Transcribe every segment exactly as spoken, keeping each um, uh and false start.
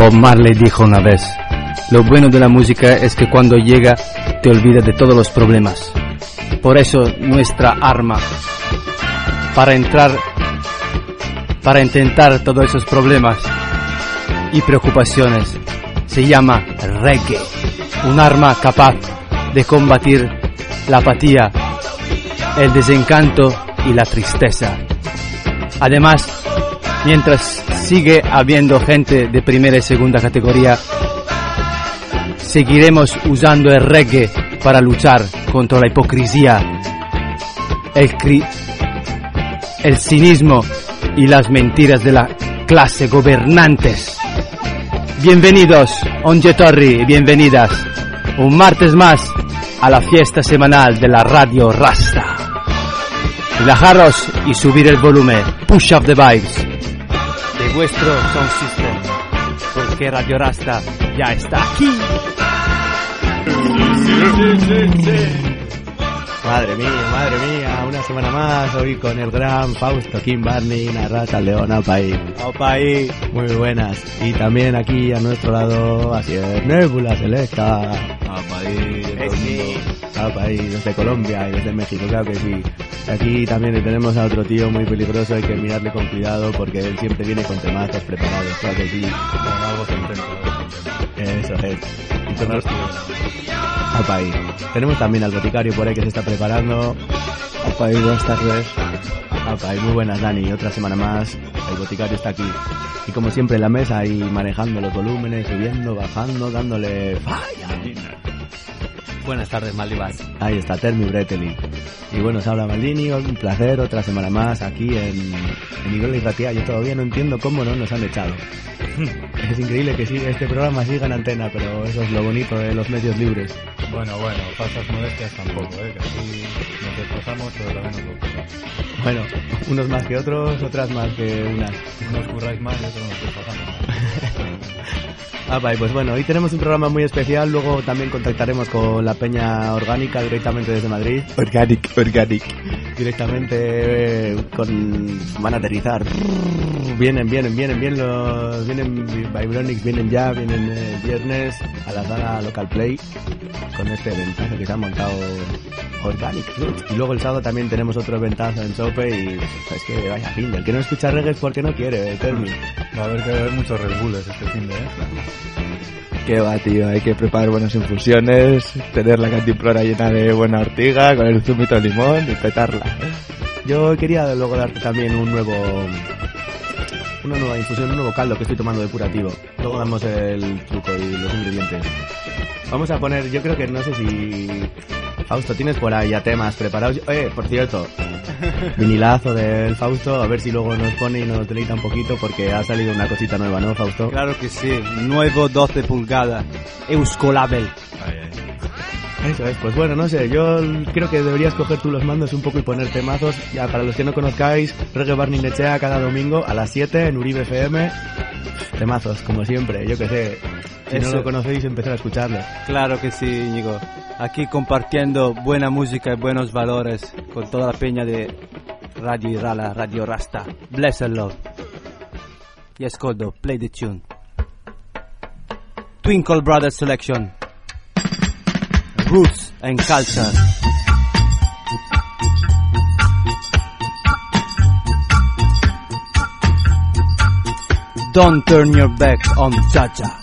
Bob Marley dijo una vez: lo bueno de la música es que cuando llega te olvida de todos los problemas. Por eso nuestra arma para entrar, para intentar todos esos problemas y preocupaciones se llama reggae, un arma capaz de combatir la apatía, el desencanto y la tristeza. Además, mientras sigue habiendo gente de primera y segunda categoría, seguiremos usando el reggae para luchar contra la hipocresía, el, cri- el cinismo y las mentiras de la clase gobernantes. Bienvenidos, Onge Torri, y bienvenidas un martes más a la fiesta semanal de la Radio Rasta. Relajaros y subir el volumen, push up the vibes de vuestro sound system, porque Radio Rasta ya está aquí. Madre mía, madre mía, una semana más hoy con el gran Fausto Kim Barney, Narrata León, Aupaí. Aupaí. Muy buenas. Y también aquí a nuestro lado, así es, Nebula Selecta. Aupaí, Aupaí, desde Colombia y desde México, claro que sí. Aquí también tenemos a otro tío muy peligroso, hay que mirarle con cuidado porque él siempre viene con temazos preparados, claro que sí. Con algo contento. Eso es. Y con Aupaí. Tenemos también al boticario por ahí que se está preparando. Aupaí, buenas tardes. Aupaí, muy buenas, Dani. Otra semana más. El boticario está aquí. Y como siempre en la mesa ahí manejando los volúmenes, subiendo, bajando, dándole falla. Buenas tardes, Maldivas. Ahí está, Termi Breteli. Y bueno, os habla Maldini, un placer, otra semana más aquí en, en Igola y Ratia. Yo todavía no entiendo cómo no nos han echado. Es increíble que siga, este programa siga en antena, pero eso es lo bonito de los medios libres. Bueno, bueno, falsas modestias tampoco, ¿eh? Que así nos desplazamos, pero también nos desplazamos. Bueno, unos más que otros, otras más que unas. Unos curráis más y otros nos desplazamos. Ah, vale, pues bueno, hoy tenemos un programa muy especial, luego también contactaremos con la Peña Orgánica directamente desde Madrid. Organic, Organic. Directamente eh, con... van a aterrizar. Vienen, vienen, vienen, vienen los... Vienen Vibronics, vienen ya, vienen el viernes a la sala Local Play con este eventazo que se ha montado Organic. Y luego el sábado también tenemos otro eventazo en Sope y es que vaya fin, el que no escucha reggae es porque no quiere, Termi. Va a haber que beber muchos Red Bulls este fin de, ¿eh? Qué va, tío, hay que preparar buenas infusiones, tener la cantimplora llena de buena ortiga, con el zumito de limón y petarla. Yo quería luego darte también un nuevo... una nueva infusión, un nuevo caldo que estoy tomando depurativo. Luego damos el truco y los ingredientes. Vamos a poner, yo creo que no sé si... Fausto, ¿tienes por ahí ya temas preparados? Eh, por cierto, vinilazo del Fausto, a ver si luego nos pone y nos deleita un poquito porque ha salido una cosita nueva, ¿no, Fausto? Claro que sí, nuevo doce pulgadas, Euskolabel. Ay, ay. Eso es, pues bueno, no sé, yo creo que deberías coger tú los mandos un poco y poner temazos. Ya, para los que no conozcáis, Reggae Barney Nechea cada domingo a las siete en Uribe F M. Temazos, como siempre, yo que sé. Si Eso. no lo conocéis, empezar a escucharlo. Claro que sí, Íñigo. Aquí compartiendo buena música y buenos valores con toda la peña de Radio Irala, Radio Rasta. Bless and love. Y ascolto, play the tune. Twinkle Brothers Selection. Roots and Culture. Don't turn your back on Cha-Cha.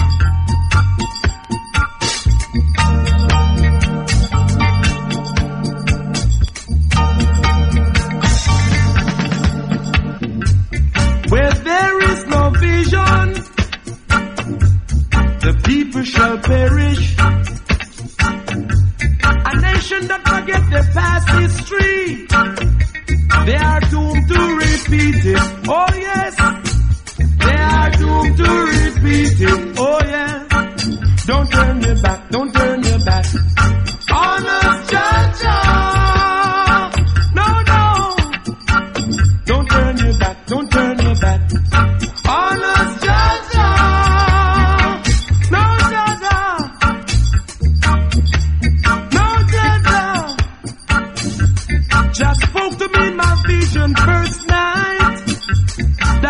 Where there is no vision, the people shall perish. A nation that forget their past history, they are doomed to repeat it. Oh yes, they are doomed to repeat it. Oh yeah, don't turn your back, don't turn your back on us, Cha-Cha. No, no, don't turn your back, don't turn your back on us, Cha-Cha. No, Cha-Cha. No, Cha-Cha. Just spoke to me in my vision first night.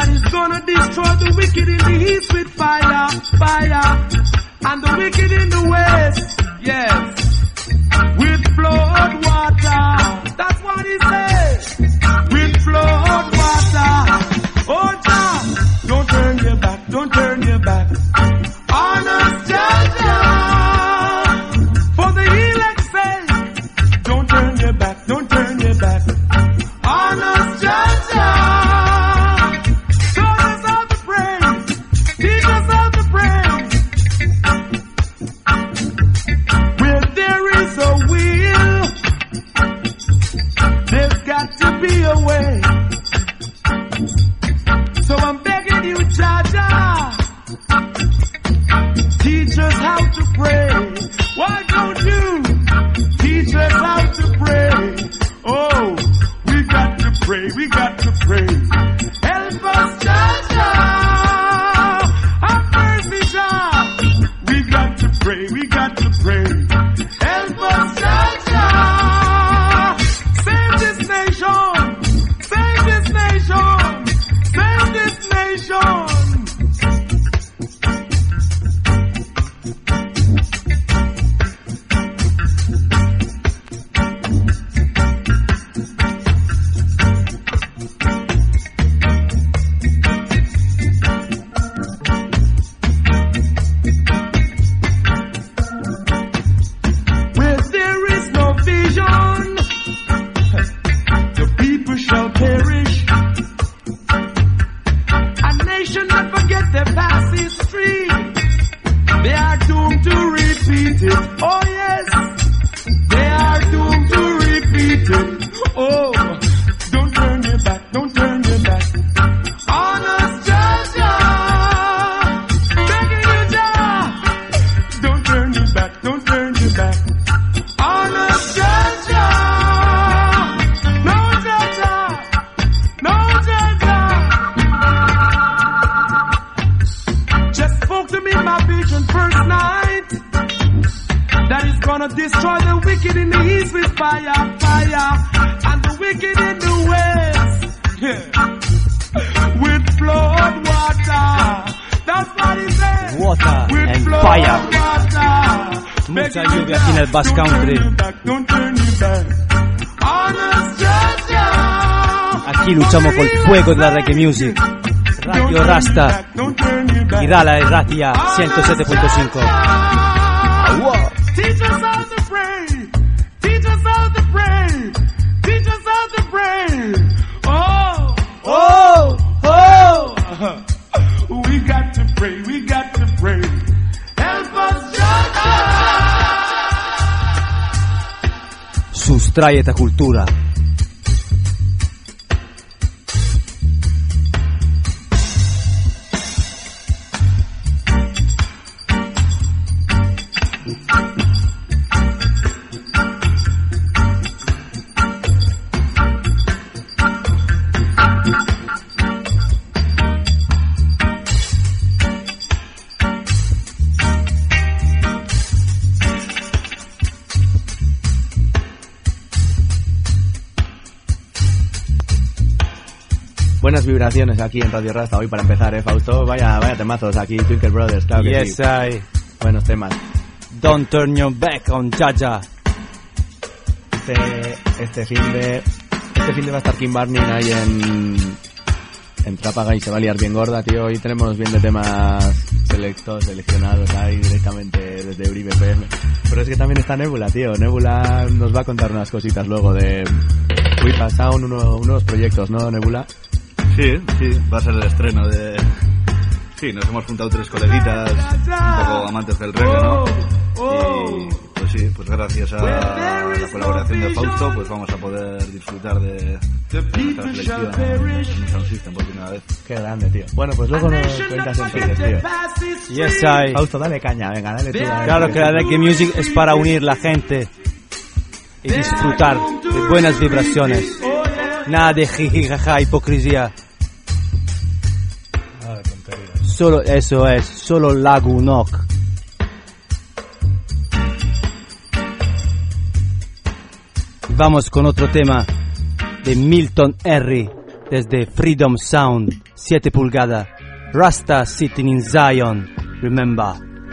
fire, fire, and the wicked in the west, yeah, with flood water. That's what he said. Water with and flood fire. Water. Mucha lluvia aquí en el Basque Country. Don't turn you back. Honest Georgia. Aquí luchamos por el fuego de la reggae music. Radio Rasta. Irala y Ratia ciento siete punto cinco. Teach us how to pray. Teach us how to pray. Teach us how to pray. Oh, oh, oh. We got to pray. We got to pray. Help us, Georgia. Sustrae esta cultura. Buenas vibraciones aquí en Radio Rasta hoy para empezar, ¿eh, Fausto? Vaya, vaya temazos aquí, Twinkle Brothers, claro que Yes, sí. I. Buenos temas. Don't turn your back on Jaja. Este, este fin de... Este fin de va a estar Kim Barney ahí en... En Trápaga y se va a liar bien gorda, tío. Hoy tenemos bien de temas selectos, seleccionados ahí directamente desde Uribe F M. Pero es que también está Nebula, tío. Nebula nos va a contar unas cositas luego de... Uy, pasaron uno, unos proyectos, ¿no, Nebula? Sí, sí, va a ser el estreno de... Sí, nos hemos juntado tres coleguitas, un poco amantes del reggae, ¿no? Y pues sí, pues gracias a la colaboración de Fausto, pues vamos a poder disfrutar de, de nuestra selección en Sound System por primera vez. Qué grande, tío. Bueno, pues luego nos cuentas entonces, tío. Yes, I. Fausto, dale caña, venga, dale tú. Dale. Claro que la reggae music es para unir la gente y disfrutar de buenas vibraciones. Nada de jiji, jaja, hipocresía. Nada de tonterías. Solo eso es, solo Lagunok. Vamos con otro tema de Milton Henry desde Freedom Sound, siete pulgadas. Rasta sitting in Zion, remember.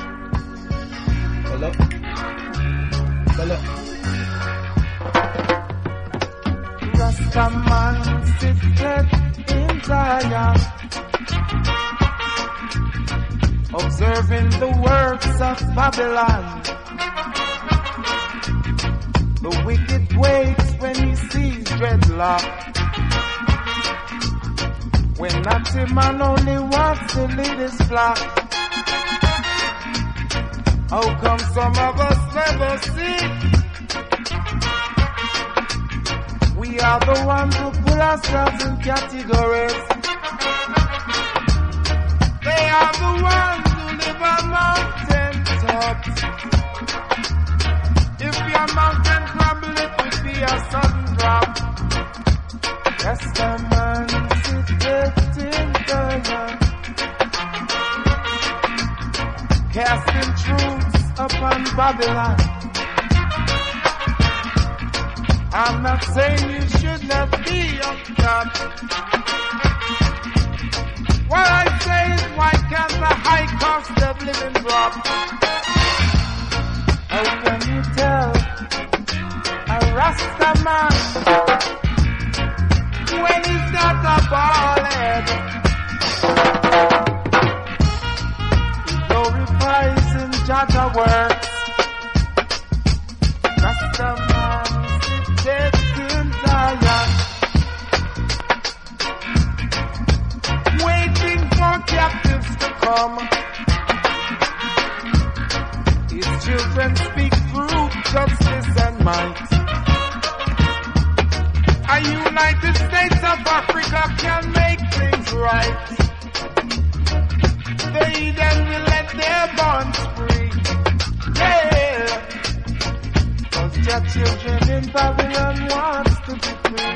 Solo. Solo. Rasta man seated in Zion, observing the works of Babylon. The wicked waits when he sees dreadlock. When naughty man only wants to lead his flock. How come some of us never see? We are the ones who put ourselves in categories. They are the ones who live on mountain tops. If your mountain crumble, it would be a sudden drop. Yes, the man sitteth in Zion, casting truths upon Babylon. I'm not saying you should not be on top. What I say is, why can't the high cost of living drop? How can you tell a Rasta man when he's not a ballhead? He glorifies in Jaja works. Rasta man sits in Zion, waiting for captives to come. His children speak truth, justice, and might. A United States of Africa can make things right. They then will let their bonds free. Yeah, 'cause their children in Babylon wants to be free.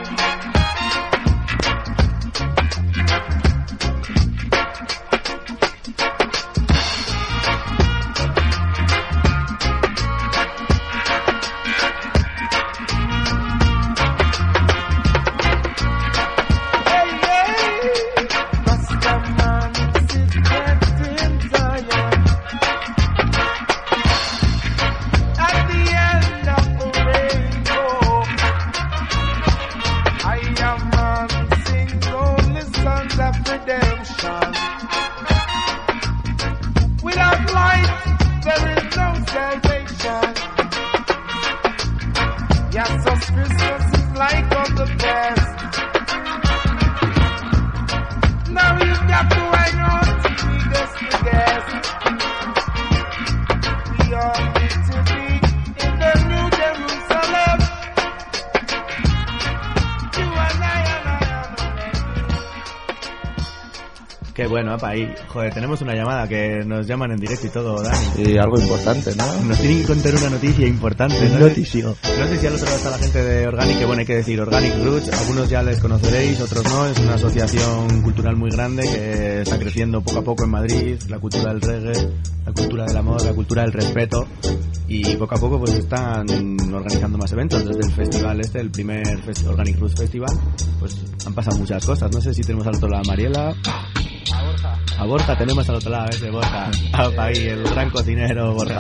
Christmas is like of the past. Now you've got to hang on to me, just the gas. We all need to be in the New Jerusalem. You and I and I and Qué bueno, apa, ahí. Joder, tenemos una llamada que nos llaman en directo y todo, Dani. Y algo importante, ¿no? Nos tienen que contar una noticia importante, ¿no? Noticio. No sé si al otro lado está la gente de Organic, que bueno, hay que decir Organic Roots, algunos ya les conoceréis, otros no, es una asociación cultural muy grande que está creciendo poco a poco en Madrid, la cultura del reggae, la cultura del amor, la cultura del respeto, y poco a poco pues están organizando más eventos, desde el festival este, el primer fest- Organic Roots Festival, pues han pasado muchas cosas, no sé si tenemos al otro lado a Mariela. A Borja. A Borja tenemos al otro lado, ese Borja. Apa, ahí, el gran cocinero Borja.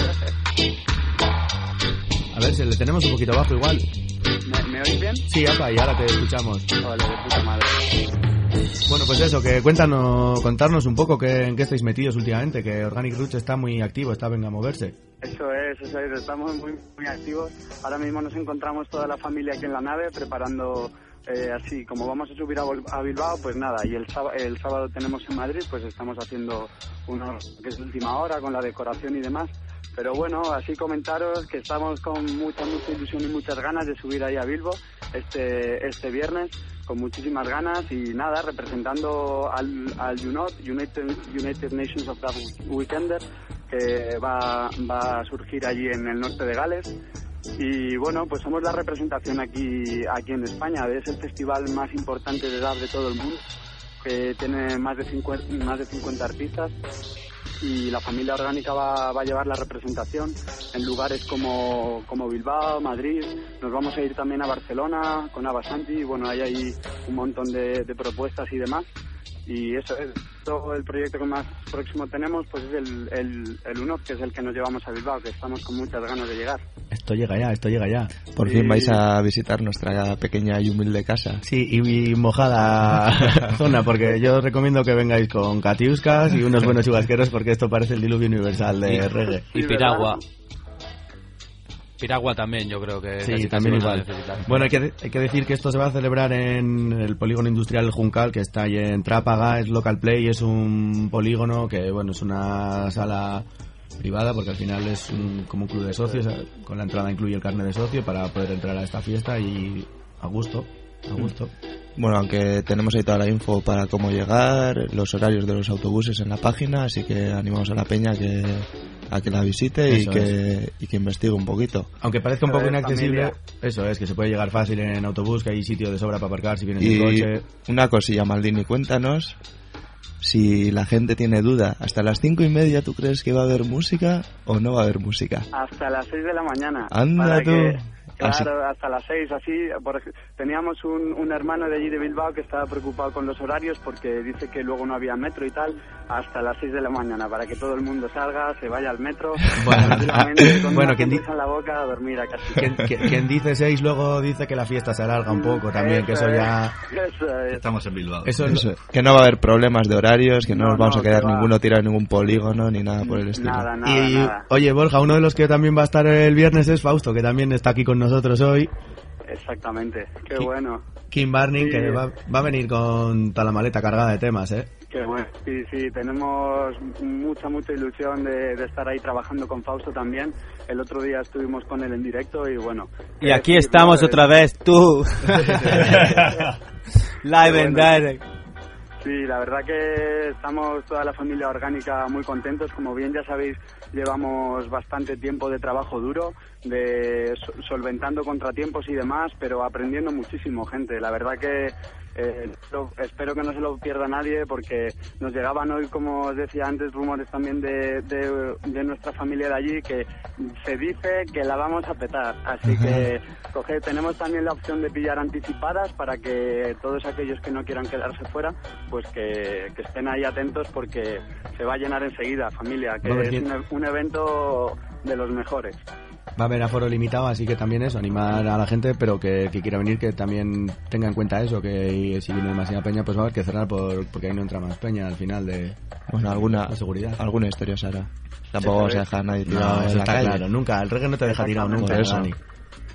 A ver, si le tenemos un poquito bajo igual. ¿Me, ¿Me oís bien? Sí, apa, y ahora te escuchamos. Vale, de puta madre. Bueno, pues eso, que cuéntanos, contarnos un poco que, en qué estáis metidos últimamente, que Organic Roots está muy activo, está venga a moverse. Eso es, eso es, estamos muy, muy activos. Ahora mismo nos encontramos toda la familia aquí en la nave preparando, eh, así como vamos a subir a, Bol- a Bilbao, pues nada, y el sábado, el sábado tenemos en Madrid, pues estamos haciendo uno que es de última hora con la decoración y demás. Pero bueno, así comentaros que estamos con mucha, mucha ilusión y muchas ganas de subir ahí a Bilbo este este viernes, con muchísimas ganas y nada, representando al, al U N O T, United, United Nations of the Weekender, que va, va a surgir allí en el norte de Gales. Y bueno, pues somos la representación aquí, aquí en España. Es el festival más importante de edad de todo el mundo, que tiene más de cincuenta, más de cincuenta artistas. Y la familia orgánica va, va a llevar la representación en lugares como, como Bilbao, Madrid. Nos vamos a ir también a Barcelona con Abasanti. Y bueno, hay ahí un montón de, de propuestas y demás. Y eso es todo el proyecto que más próximo tenemos, pues es el, el, el U N O P, que es el que nos llevamos a Bilbao, que estamos con muchas ganas de llegar. Esto llega ya, esto llega ya. Por fin vais a visitar nuestra pequeña y humilde casa. Sí, y, y mojada zona, porque yo os recomiendo que vengáis con catiuscas y unos buenos chubasqueros, porque esto parece el diluvio universal de reggae. Y piragua. Piragua también, yo creo que Sí, casi también casi igual. lo necesitan. Bueno, hay que, hay que decir que esto se va a celebrar en el polígono industrial Juncal, que está ahí en Trápaga, es Local Play, es un polígono que, bueno, es una sala privada, porque al final es un, como un club de socios, con la entrada incluye el carnet de socio para poder entrar a esta fiesta y a gusto, a gusto. Bueno, aunque tenemos ahí toda la info para cómo llegar, los horarios de los autobuses en la página, así que animamos a la peña que, a que la visite y Eso que, y que investigue un poquito. Aunque parezca un poco Eso es, inaccesible, familia. eso es, que se puede llegar fácil en autobús, que hay sitio de sobra para aparcar si vienes en Y coche. una cosilla, Maldini, cuéntanos si la gente tiene duda. ¿Hasta las cinco y media tú crees que va a haber música o no va a haber música? Hasta las seis de la mañana. Anda para tú. que- Así- Claro, hasta las seis, así. Por ej- teníamos un, un hermano de allí de Bilbao que estaba preocupado con los horarios porque dice que luego no había metro y tal. Hasta las seis de la mañana, para que todo el mundo salga, se vaya al metro, Bueno, tranquilamente, con bueno, una quien di- sonrisa en la boca a dormir a casa. Quien, quien- quien dice seis luego dice que la fiesta se alarga un poco también, que eso ya... Eso es. Estamos en Bilbao. Eso es Eso, que no va a haber problemas de horarios, que no, No, nos vamos no, a quedar que va. ninguno tirado en ningún polígono ni nada por el estilo. Nada, nada, Y, nada. oye, Borja, uno de los que también va a estar el viernes es Fausto, que también está aquí con nosotros hoy. Exactamente, qué Qui- bueno. Kim Barning, Sí. que va, va a venir con toda la maleta cargada de temas, ¿eh? Qué bueno. Sí, sí, tenemos mucha, mucha ilusión de, de estar ahí trabajando con Fausto también. El otro día estuvimos con él en directo y bueno. Y aquí estamos otra vez, tú. Live and bueno. direct. Sí, la verdad que estamos toda la familia orgánica muy contentos. Como bien ya sabéis, llevamos bastante tiempo de trabajo duro, de so- solventando contratiempos y demás, pero aprendiendo muchísimo, gente. La verdad que eh, lo- espero que no se lo pierda nadie, porque nos llegaban hoy, como os decía antes, rumores también de, de, de nuestra familia de allí, que se dice que la vamos a petar. Así que coge, tenemos también la opción de pillar anticipadas para que todos aquellos que no quieran quedarse fuera, pues que, que estén ahí atentos, porque se va a llenar enseguida, familia, que Va a haber es cien- un, un evento de los mejores. Va a haber aforo limitado, así que también eso, animar a la gente, pero que, que quiera venir, que también tenga en cuenta eso, que si viene demasiada peña, pues va a haber que cerrar por, porque ahí no entra más peña al final de Bueno, alguna, la seguridad. alguna historia se hará. Tampoco Eso se es. deja a nadie No, tirado eso en la está calle. claro, nunca, el reggae no te deja tirado Exactamente. nunca, Por eso. Dani.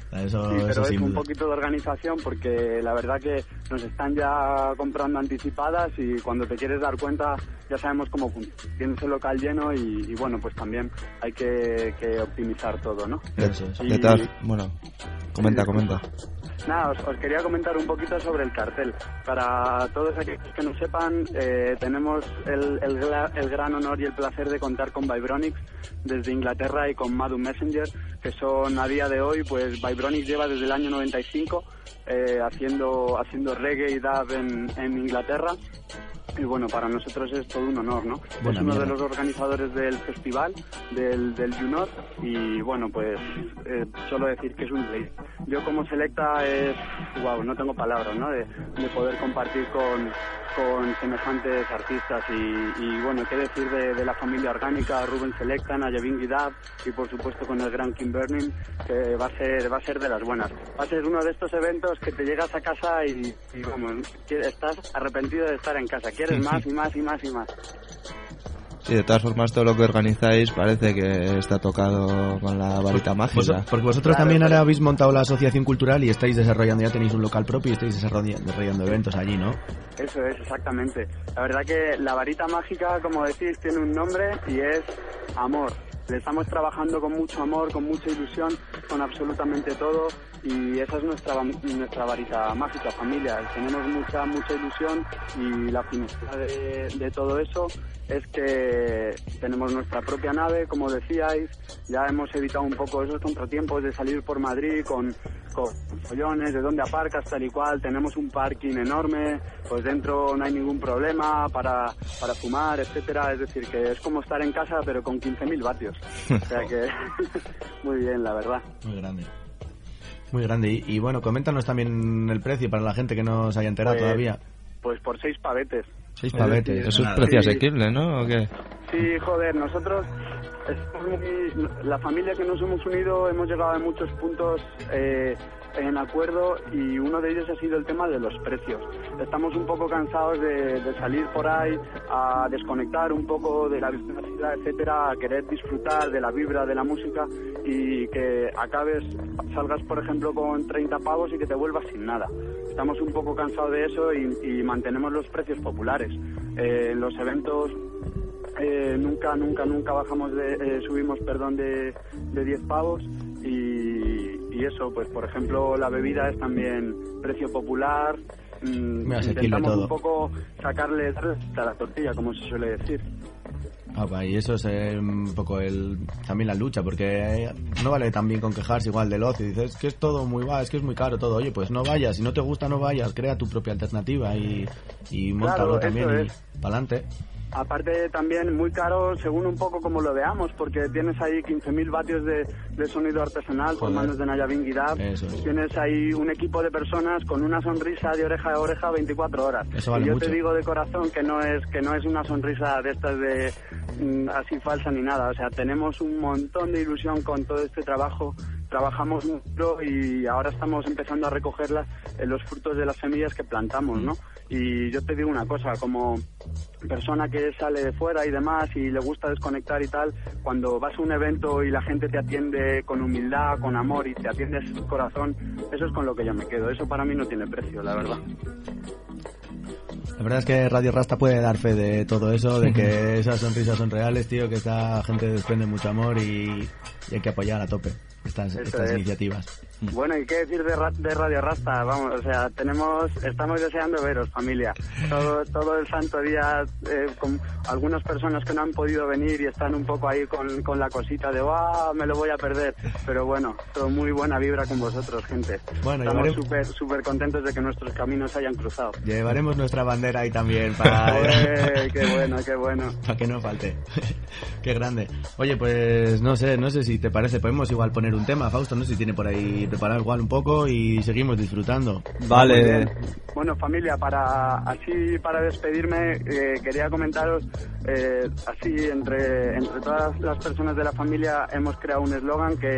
Eso, sí, pero eso es sin un duda. poquito de organización porque la verdad que nos están ya comprando anticipadas y cuando te quieres dar cuenta ya sabemos cómo funciona. Tienes el local lleno y, y bueno, pues también hay que, que optimizar todo, ¿no? Eso es. Y- De todas, bueno, comenta, comenta. Nada, os, os quería comentar un poquito sobre el cartel. Para todos aquellos que no sepan, eh, tenemos el, el, gra- el gran honor y el placer de contar con Vibronics desde Inglaterra y con Madu Messenger, que son a día de hoy, pues Vibronics lleva desde el año noventa y cinco eh, haciendo haciendo reggae y dub en, en Inglaterra. Y bueno, para nosotros es todo un honor, ¿no? Buena es uno mierda. de los organizadores del festival, del, del You Not, y bueno, pues eh, solo decir que es un rey. Yo como selecta es, wow, no tengo palabras, ¿no? De, de poder compartir con, con semejantes artistas y, y bueno, qué decir de, de la familia orgánica, Rubén Selecta, Nayevin Guidab y por supuesto con el gran Kim Burning, que va a ser va a ser de las buenas. Va a ser uno de estos eventos que te llegas a casa y, y vamos, que estás arrepentido de estar en casa, quieres más y más y más y más. Sí, de todas formas, todo lo que organizáis parece que está tocado con la varita mágica. Vos- porque vosotros Claro, también pero- ahora habéis montado la asociación cultural y estáis desarrollando, ya tenéis un local propio y estáis desarrolla- desarrollando eventos allí, ¿no? Eso es, exactamente. La verdad que la varita mágica, como decís, tiene un nombre y es amor. Le estamos trabajando con mucho amor, con mucha ilusión, con absolutamente todo y esa es nuestra nuestra varita mágica, familia. Tenemos mucha mucha ilusión y la finalidad de, de todo eso es que tenemos nuestra propia nave, como decíais, ya hemos evitado un poco esos contratiempos de salir por Madrid con, con follones, de dónde aparcas, tal y cual, tenemos un parking enorme, pues dentro no hay ningún problema para, para fumar, etcétera, es decir, que es como estar en casa pero con quince mil vatios, o sea que muy bien, la verdad. Muy grande. Muy grande. Y, y bueno, coméntanos también el precio para la gente que no se haya enterado Pues, todavía. Pues por seis pavetes. Seis es pavetes. decir, Eso es Nada. precio Sí. asequible, ¿no? ¿O qué? Sí, joder, nosotros, estamos muy- la familia que nos hemos unido, hemos llegado a muchos puntos eh, en acuerdo y uno de ellos ha sido el tema de los precios. Estamos un poco cansados de, de salir por ahí a desconectar un poco de la vida, etcétera, a querer disfrutar de la vibra de la música y que acabes, salgas por ejemplo con treinta pavos y que te vuelvas sin nada. Estamos un poco cansados de eso y, y mantenemos los precios populares. Eh, en los eventos eh, nunca, nunca, nunca bajamos de, eh, subimos, perdón, de, de diez pavos y, y eso, pues por ejemplo la bebida es también precio popular. mm, Muy asequible intentamos todo. un poco sacarle a la tortilla, como se suele decir. Ah, va, y eso es eh, un poco el también la lucha, porque eh, no vale también con quejarse igual del ocio. Dices, es que es todo muy va, es que es muy caro todo. Oye, pues no vayas, si no te gusta no vayas, crea tu propia alternativa y, y móntalo Claro, también eso y es. pa'lante. Aparte también muy caro según un poco como lo veamos, porque tienes ahí quince mil vatios de, de sonido artesanal por Joder. manos de Nayevin Guidab. Eso es. Tienes ahí un equipo de personas con una sonrisa de oreja a oreja veinticuatro horas. Eso vale y yo mucho. te digo de corazón que no es que no es una sonrisa de estas de mm, así falsa ni nada. O sea, tenemos un montón de ilusión con todo este trabajo. Trabajamos mucho y ahora estamos empezando a recoger las- eh, los frutos de las semillas que plantamos, ¿no? Y yo te digo una cosa, como persona que sale de fuera y demás y le gusta desconectar y tal, cuando vas a un evento y la gente te atiende con humildad, con amor y te atiendes corazón, eso es con lo que yo me quedo. Eso para mí no tiene precio, la verdad. La verdad es que Radio Rasta puede dar fe de todo eso, de que esas sonrisas son reales, tío, que esta gente desprende mucho amor y, y hay que apoyar a tope estas, Eso estas es. iniciativas. Bueno, ¿y qué decir de, Ra- de Radio Rasta? Vamos, o sea, tenemos, estamos deseando veros, familia. Todo, todo el santo día, eh, con algunas personas que no han podido venir y están un poco ahí con, con la cosita de, ¡ah, me lo voy a perder! Pero bueno, todo muy buena vibra con vosotros, gente. Bueno, Estamos llevaremos- súper, súper contentos de que nuestros caminos se hayan cruzado. Llevaremos nuestra bandera ahí también para, Joder, ¡qué bueno, qué bueno! para que no falte. Qué grande. Oye, pues no sé, no sé si te parece, podemos igual poner un tema, Fausto, no sé si tiene por ahí preparado igual un poco y seguimos disfrutando. Muy bien. Bueno, familia, para así para despedirme eh, quería comentaros eh, así entre entre todas las personas de la familia hemos creado un eslogan que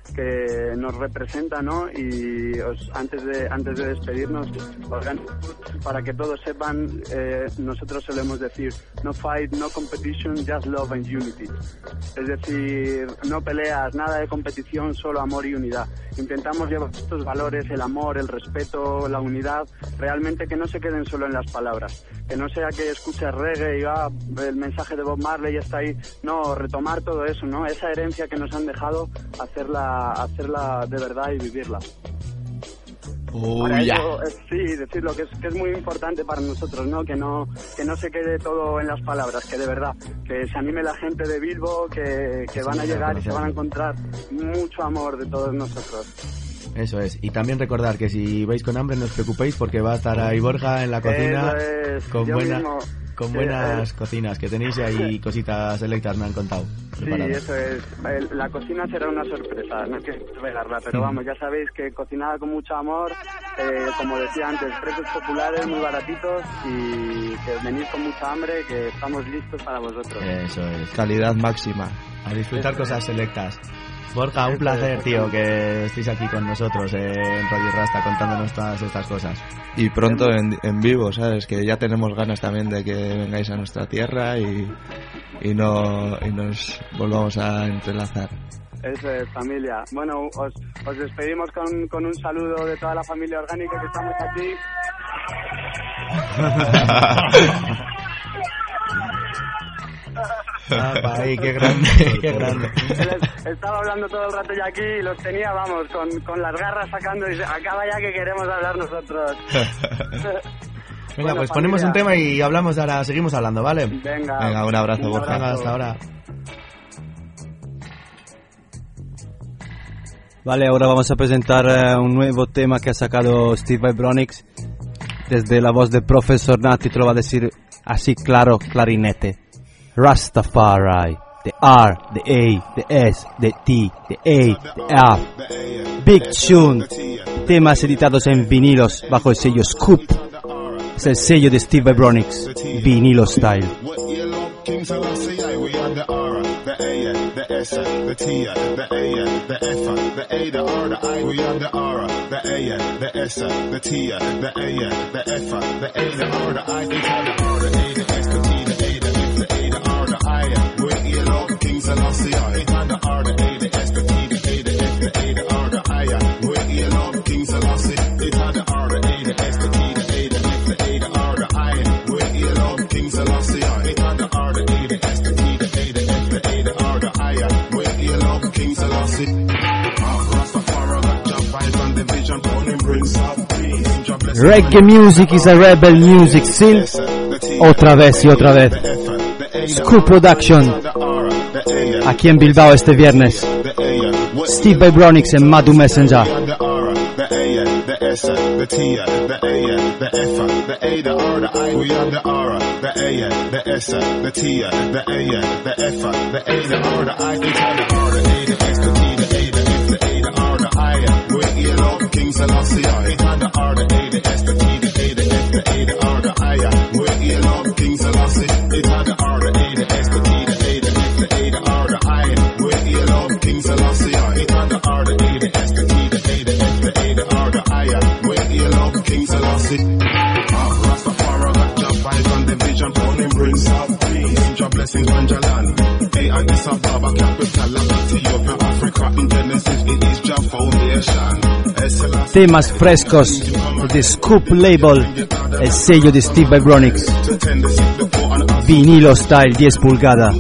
que nos representa, ¿no? Y os, antes de antes de despedirnos, para que todos sepan, eh, nosotros solemos decir no fight, no competition, just love and unity. Es decir, no peleas, nada de competición, solo amor y unidad. Intentamos llevar estos valores, el amor, el respeto, la unidad, realmente que no se queden solo en las palabras, que no sea que escuches reggae y ah, el mensaje de Bob Marley ya está ahí. No, retomar todo eso, ¿no? Esa herencia que nos han dejado, hacerla, hacerla de verdad y vivirla. Oh, para yeah. ello, es, sí, decirlo, que es, que es muy importante para nosotros, ¿no? Que no que no se quede todo en las palabras, que de verdad, que se anime la gente de Bilbo, que, que van a llegar y se van a encontrar mucho amor de todos nosotros. Eso es, y también recordar que si vais con hambre no os preocupéis porque va a estar ahí Borja en la cocina es, con, buena, mismo, con sí, buenas eh, cocinas que tenéis ahí, cositas selectas me han contado. Sí, preparadas. eso es. La cocina será una sorpresa, no hay que revelarla, pero vamos, ya sabéis que cocinada con mucho amor, eh, como decía antes, precios populares, muy baratitos y que venís con mucha hambre, que estamos listos para vosotros. Eso es. Calidad máxima. A disfrutar cosas selectas. Borja, un placer, tío, que estéis aquí con nosotros en Radio Rasta contándonos todas estas cosas. Y pronto en, en vivo, ¿sabes? Que ya tenemos ganas también de que vengáis a nuestra tierra y, y, no, y nos volvamos a entrelazar. Eso es, familia. Bueno, os, os despedimos con, con un saludo de toda la familia orgánica que estamos aquí. Ah, ahí, qué grande, qué grande. Estaba hablando todo el rato ya aquí y los tenía, vamos, con, con las garras sacando y acaba ya que queremos hablar nosotros. Venga, bueno, pues familia, ponemos un tema y hablamos ahora, seguimos hablando, ¿vale? Venga, Venga, un abrazo, un Borja. Venga, abrazo. hasta ahora. Vale, ahora vamos a presentar eh, un nuevo tema que ha sacado Steve Vibronix. Desde la voz del profesor Nati te lo va a decir así claro, clarinete. Rastafari, the R, the A, the S, the T, the A, the R. Big Tune, temas editados en vinilos bajo el sello Scoop. Es el sello de Steve Vibronix, vinilo style. King Selassie, we are the R, the A, the S, the T, the A, the F, the A, the R, the I. We are the R, the A, the S, the T, the A, the F, the A, the R, the I. We are the R, the A, the S, the T, the A, the F, the A, the R, the I. We yellow, King Selassie, we are the R, the A, the S, the T, the A, the F, the A, the R, the I. We yellow, King Selassie, we are the R, the A, the S, the T, the A, the F, the A, the R, the I. We yellow, King Selassie, we are the R, the A, the S, the T, the A, the F, the A, the R, the I. We yellow, King Selassie. Rastafari got job vibes and the vision, pony brings up peace. Reggae music is a rebel music still. Otra vez y otra vez. Scoop Production. Aquí en Bilbao este viernes. Steve Vibronix en Madu Messenger. The A, the S, the T, the A, the F, the A, the R, the I. We are the R, the A, the S, the T, the A, the F, the A, the R, the I. We are the R, the A, the S, the T, the A, the F, the A, the R, the I. We yellow, King Selassie. We are the R, the A, the S, the T, the A, the F, the A, the R, the I. We yellow, King Selassie. We are the R, the A, the S, the T, the A, the F, the A, the R, the I. We yellow, King Selassie. We are the R, the A, the S, the T, the A, the F, the A, the R, the I. We yellow, King Selassie. Rastafari got job vibes and the vision, pony brings out peace. Job blessings on Jalan. Hey, and this Ababa capital of Ethiopia, Africa. In Genesis, it is job foundation. Temas frescos de Scoop Label, el sello de Steve Vibronix. Vinilo style diez pulgadas.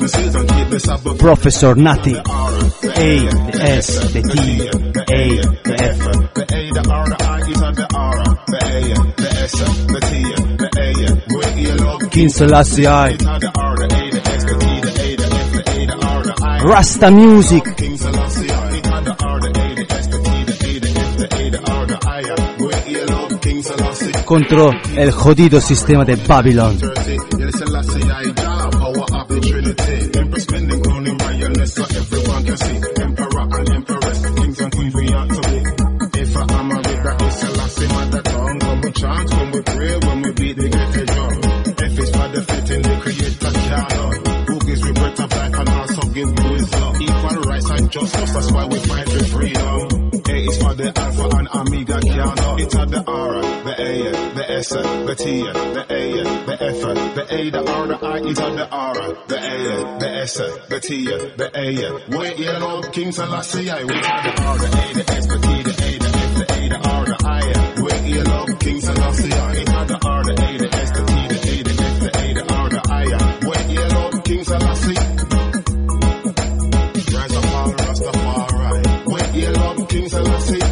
Professor Nati. A, the S, the T, the A, the F. The A, the R, the I, is on the R, the A, the S, the T, the A. We yellow, King Selassie I. the R, the A, the S, the T, the A, the F, the A, the R, the I. Rasta Music. King Selassie I. The R, the A, the S, the T, the A, the F, the A, the R, the I. We yellow, King Selassie. Contra el jodido sistema de Babylon. Selassie I, power of the Trinity. Empress spending crown in royalness so everyone can see. Emperor and Empress, kings and queens we ought to be. If I am a with that is Selassie mother tongue. When we chant, when we pray, when we beat the ghetto drum. F is for the fit in the creator canon. Who gives me breath of life and also give boys love. Equal rights and justice, that's why we fight for freedom. A is for the Alpha and Omega, can't it's at the R, the A, the S, the T, the A, the F, the A, the R, the I, it's at the R, the A, the S, the T, the A. Wait, you know, King Selassie, I, we at the R, the A, the S, the T, the A, the F, the A, the R, the I. Wait, you know, King Selassie, I, it's at the R, the A, the S, the T, the A, the F, the A, the R, the I. Wait, you know, King Selassie. Rise up, all Rastafari. Wait, you know, King Selassie.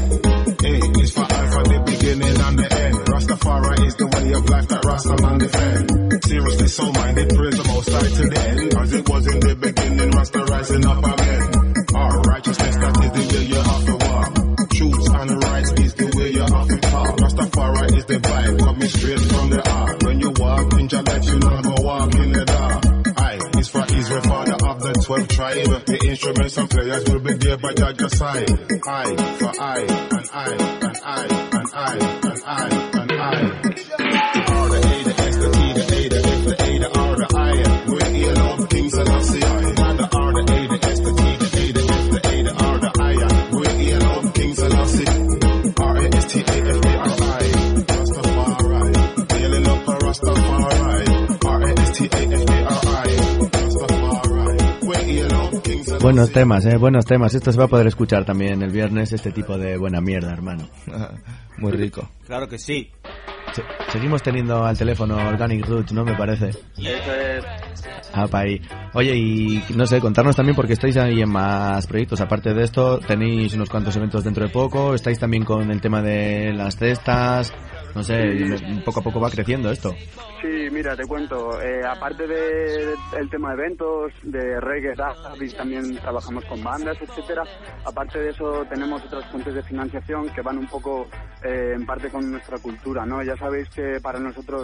A is for Alpha, the beginning and the end. Rastafari is the way of life that Rastaman defend. Seriously, so minded, praise the Most High to the end. As it was in the beginning, Rasta rising up again. Our righteousness, that is the way you have to walk. Truth and rights is the way you have to talk. Rastafari is the vibe, coming straight from the heart. When you walk in your life, you not go walk in the dark. I is for Israel, father of the twelve tribe. The instruments and players will be there by your side. I for I, and I, and I, and I, and I, and I. The R, the A, the S, the T, the A, the F, the A, the R, the I. We're here, Lord King Selassie. The R, the A, the S, the T, the A, the F, the A, the R, the I. We're here, Lord King Selassie. R, A, S, T, A, F, A, R, I. Rastafari. Dealing up a Rastafari. R, A, S, T, A, F, A, R, I. Rastafari. We're here, Lord King Selassie. Buenos temas, eh, buenos temas. Esto se va a poder escuchar también el viernes, este tipo de buena mierda, hermano. Muy rico. Claro que sí. Se- seguimos teniendo al teléfono Organic Roots, ¿no? Me parece. Eso es. Ah, pa' ahí. Oye, y no sé, contarnos también porque estáis ahí en más proyectos. Aparte de esto, tenéis unos cuantos eventos dentro de poco. Estáis también con el tema de las cestas. No sé, poco a poco va creciendo esto. Sí, mira, te cuento. Eh, aparte del de, tema de eventos, de reggae, rap, y también trabajamos con bandas, etcétera. Aparte de eso, tenemos otras fuentes de financiación que van un poco eh, en parte con nuestra cultura, ¿no? Ya sabéis que para nosotros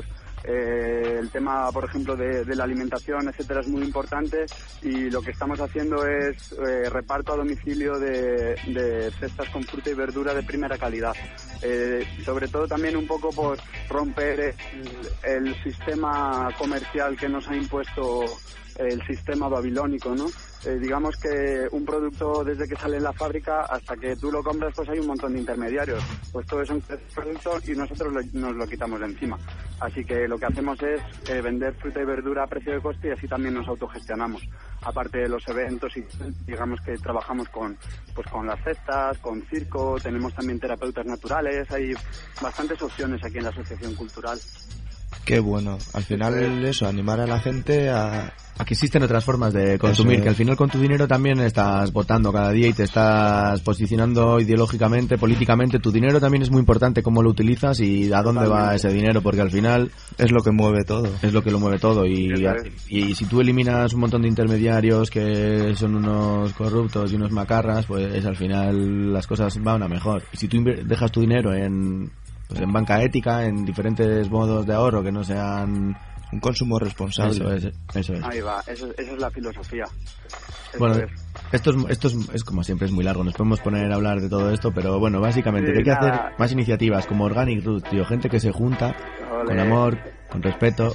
eh, el tema, por ejemplo, de, de la alimentación, etcétera, es muy importante y lo que estamos haciendo es eh, reparto a domicilio de, de cestas con fruta y verdura de primera calidad. Eh, sobre todo también un poco por romper el, el sistema comercial que nos ha impuesto el sistema babilónico, ¿no? Eh, digamos que un producto desde que sale en la fábrica hasta que tú lo compras, pues hay un montón de intermediarios. Pues todo eso es un producto y nosotros lo, nos lo quitamos de encima. Así que lo que hacemos es eh, vender fruta y verdura a precio de coste y así también nos autogestionamos. Aparte de los eventos, y digamos que trabajamos con pues con las cestas, con circo, tenemos también terapeutas naturales, hay bastantes opciones aquí en la Asociación Cultural. Qué bueno. Al final eso, animar a la gente a... a que existen otras formas de consumir, que al final con tu dinero también estás votando cada día y te estás posicionando ideológicamente, políticamente. Tu dinero también es muy importante, cómo lo utilizas y a dónde va ese dinero, porque al final es lo que mueve todo. Es lo que lo mueve todo y, y si tú eliminas un montón de intermediarios que son unos corruptos y unos macarras, pues al final las cosas van a mejor. Y si tú dejas tu dinero en... pues en banca ética, en diferentes modos de ahorro que no sean un consumo responsable. Eso es, eso es. Ahí va, eso, esa es la filosofía. Eso bueno, es. esto es, esto es, es como siempre, es muy largo, nos podemos poner a hablar de todo esto, pero bueno, básicamente Sí, hay que nada. hacer más iniciativas como Organic Roots, tío, gente que se junta Ole. con amor, con respeto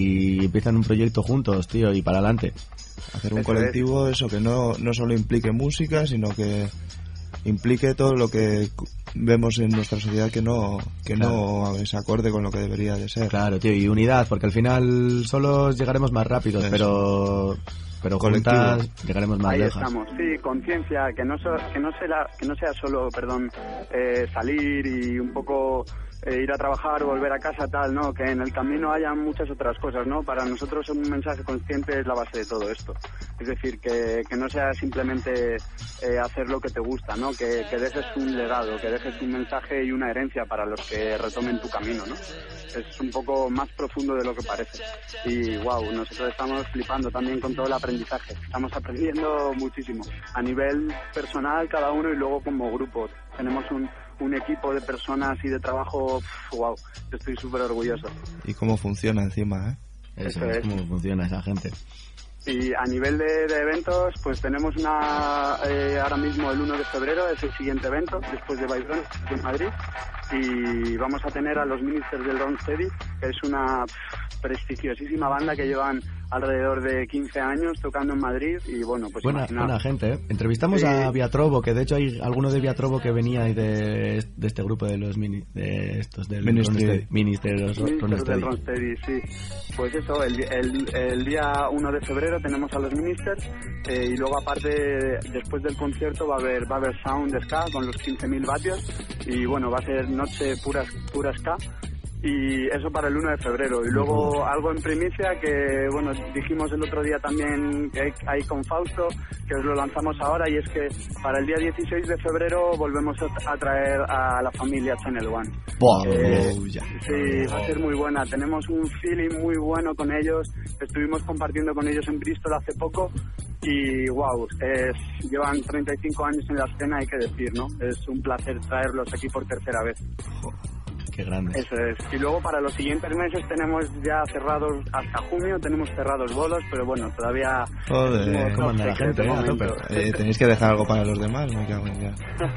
y empiezan un proyecto juntos, tío, y para adelante. Hacer un Eso colectivo, eso, que no, no solo implique música, sino que implique todo lo que vemos en nuestra sociedad que no que Claro. no es acorde con lo que debería de ser. Claro, tío, y unidad, porque al final solos llegaremos más rápidos, Eso. pero pero Colectivo. juntas llegaremos más Ahí lejos. estamos, sí, conciencia, que no so- que no sea que no sea solo, perdón, eh, salir y un poco eh, ir a trabajar, volver a casa, tal, ¿no? Que en el camino haya muchas otras cosas, ¿no? Para nosotros un mensaje consciente es la base de todo esto. Es decir, que, que no sea simplemente eh, hacer lo que te gusta, ¿no? Que, que dejes un legado, que dejes un mensaje y una herencia para los que retomen tu camino, ¿no? Es un poco más profundo de lo que parece. Y wow, nosotros estamos flipando también con todo el aprendizaje. Estamos aprendiendo muchísimo. A nivel personal cada uno y luego como grupo. Tenemos un, un equipo de personas y de trabajo, pf, wow, estoy súper orgulloso. Y cómo funciona encima, ¿eh? Eso Eso es es. cómo funciona esa gente. Y a nivel de, de eventos, pues tenemos una eh, ahora mismo el uno de febrero, es el siguiente evento, después de Bailón, en Madrid. Y vamos a tener a los Ministers del Rocksteady, que es una, prestigiosísima banda que llevan alrededor de quince años tocando en Madrid y bueno, pues buena, imaginaos. buena gente, ¿eh? Entrevistamos sí. a Viatrobo, que de hecho hay alguno de Viatrobo que venía y de, de este grupo de los mini, de estos del Ministry. Minister del Ronsteady, sí. Pues eso, el, el, el día uno de febrero tenemos a los Ministers eh, y luego aparte después del concierto va a haber va a haber Sound Ska con los quince mil vatios y bueno, va a ser noche pura, pura ska. Y eso para el uno de febrero. Y luego algo en primicia que, bueno, dijimos el otro día también que hay, hay con Fausto, que os lo lanzamos ahora, y es que para el día dieciséis de febrero volvemos a traer a la familia Channel One. Wow, eh, wow, ya. Sí, va a ser muy buena. Tenemos un feeling muy bueno con ellos. Estuvimos compartiendo con ellos en Bristol hace poco. Y wow, es, llevan treinta y cinco años en la escena, hay que decir, ¿no? Es un placer traerlos aquí por tercera vez. Qué grande. Eso es. Y luego para los siguientes meses tenemos ya cerrados, hasta junio tenemos cerrados bolos, pero bueno, todavía... Joder, ¿cómo anda la gente? Eh, eh, tenéis que dejar algo para los demás, me cago en ya.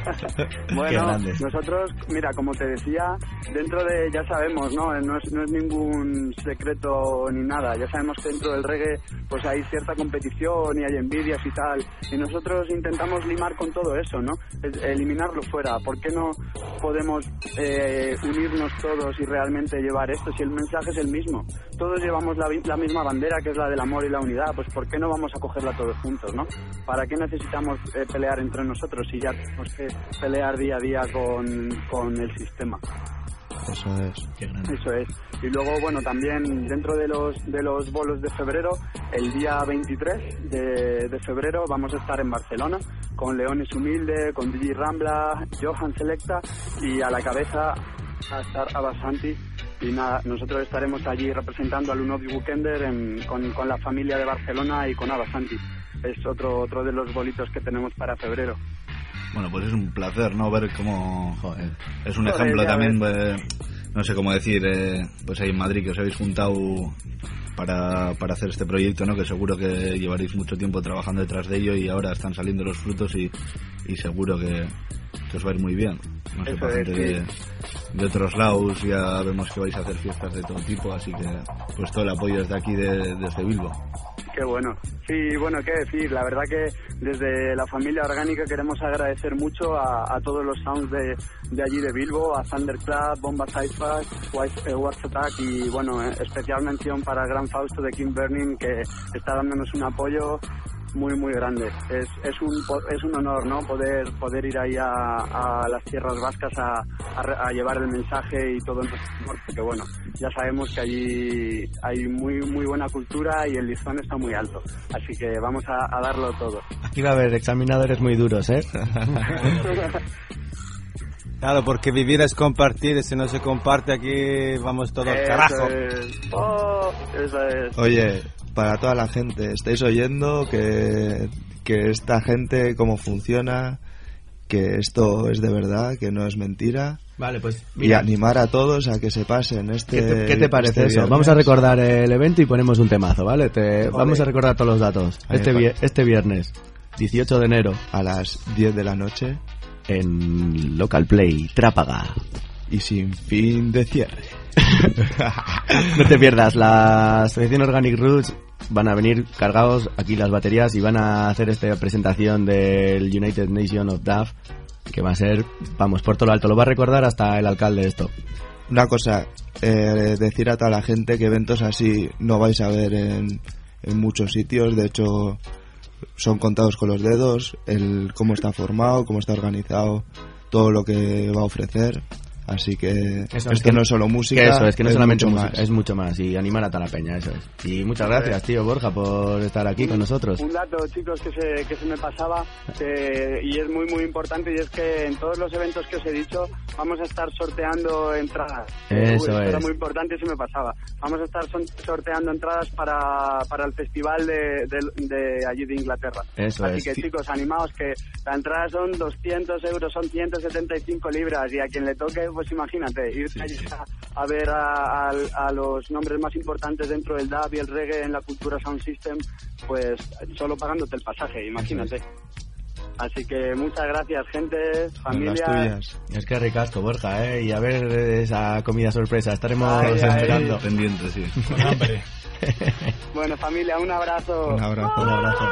Bueno, nosotros, mira, como te decía, dentro de, ya sabemos, ¿no? No es, no es ningún secreto ni nada, ya sabemos que dentro del reggae pues hay cierta competición y hay envidias y tal, y nosotros intentamos limar con todo eso, ¿no? Es, eliminarlo fuera. ¿Por qué no podemos eh, unir todos y realmente llevar esto si el mensaje es el mismo? Todos llevamos la, la misma bandera, que es la del amor y la unidad. Pues ¿por qué no vamos a cogerla todos juntos, no? ¿Para qué necesitamos eh, pelear entre nosotros si ya tenemos que pelear día a día con, con el sistema? Eso es. Qué grande. Eso es. Y luego, bueno, también dentro de los de los bolos de febrero, el día veintitrés de, de febrero vamos a estar en Barcelona con Leones Humilde, con D J Rambla, Johan Selecta y a la cabeza a estar Abasanti. Y nada, nosotros estaremos allí representando al Unobi Weekender en, con, con la familia de Barcelona y con Abasanti. Es otro otro de los bolitos que tenemos para febrero. Bueno, pues es un placer, ¿no? Ver cómo... Joder, es un Joder, ejemplo también, eh, no sé cómo decir, eh, pues ahí en Madrid que os habéis juntado para, para hacer este proyecto, ¿no? Que seguro que llevaréis mucho tiempo trabajando detrás de ello y ahora están saliendo los frutos y, y seguro que, que os va a ir muy bien. No sé, Eso para es, gente sí. de, de otros lados ya vemos que vais a hacer fiestas de todo tipo, así que pues todo el apoyo desde aquí, de, desde Bilbo. Qué bueno. Sí, bueno, qué decir. La verdad que desde la familia orgánica queremos agradecer mucho a, a todos los sounds de, de allí de Bilbo, a Thunderclap, Bomba Cypher, Watch Attack y, bueno, eh, especial mención para el gran Fausto de King Burning, que está dándonos un apoyo muy muy grande. Es es un es un honor, ¿no? Poder poder ir ahí a, a las tierras vascas a, a, a llevar el mensaje y todo el amor, porque bueno, ya sabemos que allí hay muy muy buena cultura y el listón está muy alto, así que vamos a, a darlo todo. Aquí va a haber examinadores muy duros, ¿eh? Claro, porque vivir es compartir, y si no se comparte aquí vamos todos al carajo. Es, oh, eso es. Oye, para toda la gente, estáis oyendo que, que esta gente, cómo funciona, que esto es de verdad, que no es mentira. Vale, pues mira, y animar a todos a que se pasen este. ¿Qué te, qué te parece este eso? viernes? Vamos a recordar el evento y ponemos un temazo, ¿vale? Te, vale. Vamos a recordar todos los datos. Este, vi, este viernes, dieciocho de enero, a las diez de la noche, en Local Play, Trápaga. Y sin fin de cierre. No te pierdas, la selección Organic Roots van a venir cargados aquí las baterías y van a hacer esta presentación del United Nation of Daf, que va a ser, vamos, por todo lo alto. Lo va a recordar hasta el alcalde esto. Una cosa, eh, decir a toda la gente que eventos así no vais a ver en, en muchos sitios. De hecho, son contados con los dedos el cómo está formado, cómo está organizado, todo lo que va a ofrecer. Así que eso, esto es que, no es solo música, que eso es que no es solamente mucho música, más. es mucho más, y animar a toda la peña, eso es. Y muchas gracias, tío Borja, por estar aquí un, con nosotros. Un dato, chicos, que se, que se me pasaba eh, y es muy muy importante, y es que en todos los eventos que os he dicho vamos a estar sorteando entradas. Eso Uy, es. Era muy importante y se me pasaba. Vamos a estar son, sorteando entradas para, para el festival de, de, de allí de Inglaterra. Eso Así es. que, chicos, animaos, que la entrada son doscientos euros, son ciento setenta y cinco libras, y a quien le toque, pues imagínate, ir allí a, a ver a, a, a los nombres más importantes dentro del dub y el reggae en la cultura Sound System, pues solo pagándote el pasaje, imagínate. Así que muchas gracias, gente, familia. Las tuyas. Es que ricasco, Borja, ¿eh? Y a ver esa comida sorpresa, estaremos Ay, ay, esperando. Pendiente, sí. Con hambre. Bueno, familia, un abrazo. Un abrazo. Un abrazo.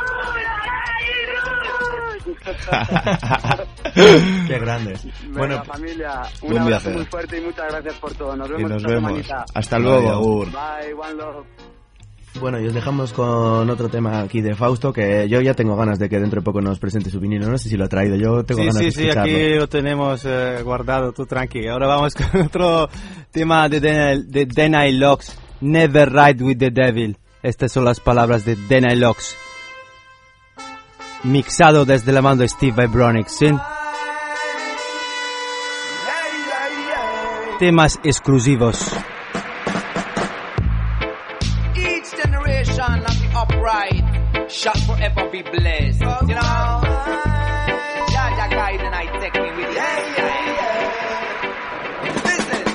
Qué grande. Venga, Bueno, familia, un buen abrazo viaje. muy fuerte y muchas gracias por todo. Nos Y vemos nos esta vemos. semanita. Hasta luego. Agur. Bye, one love. bueno, y os dejamos con otro tema aquí de Fausto, que yo ya tengo ganas de que dentro de poco nos presente su vinilo. No sé si lo ha traído, yo tengo Sí, ganas sí, de sí, escucharlo. aquí lo tenemos eh, guardado, tú tranqui. Ahora vamos con otro tema de Danny, de Danny Lux, Never Ride with the Devil. Estas son las palabras de Danny Lux, mixado desde la mano de Steve Vibronics, ¿sí? Temas exclusivos. Each generation of the upright shall forever be blessed. You know? Yeah, yeah, guide and I take me with you. Yeah, yeah, yeah. Listen.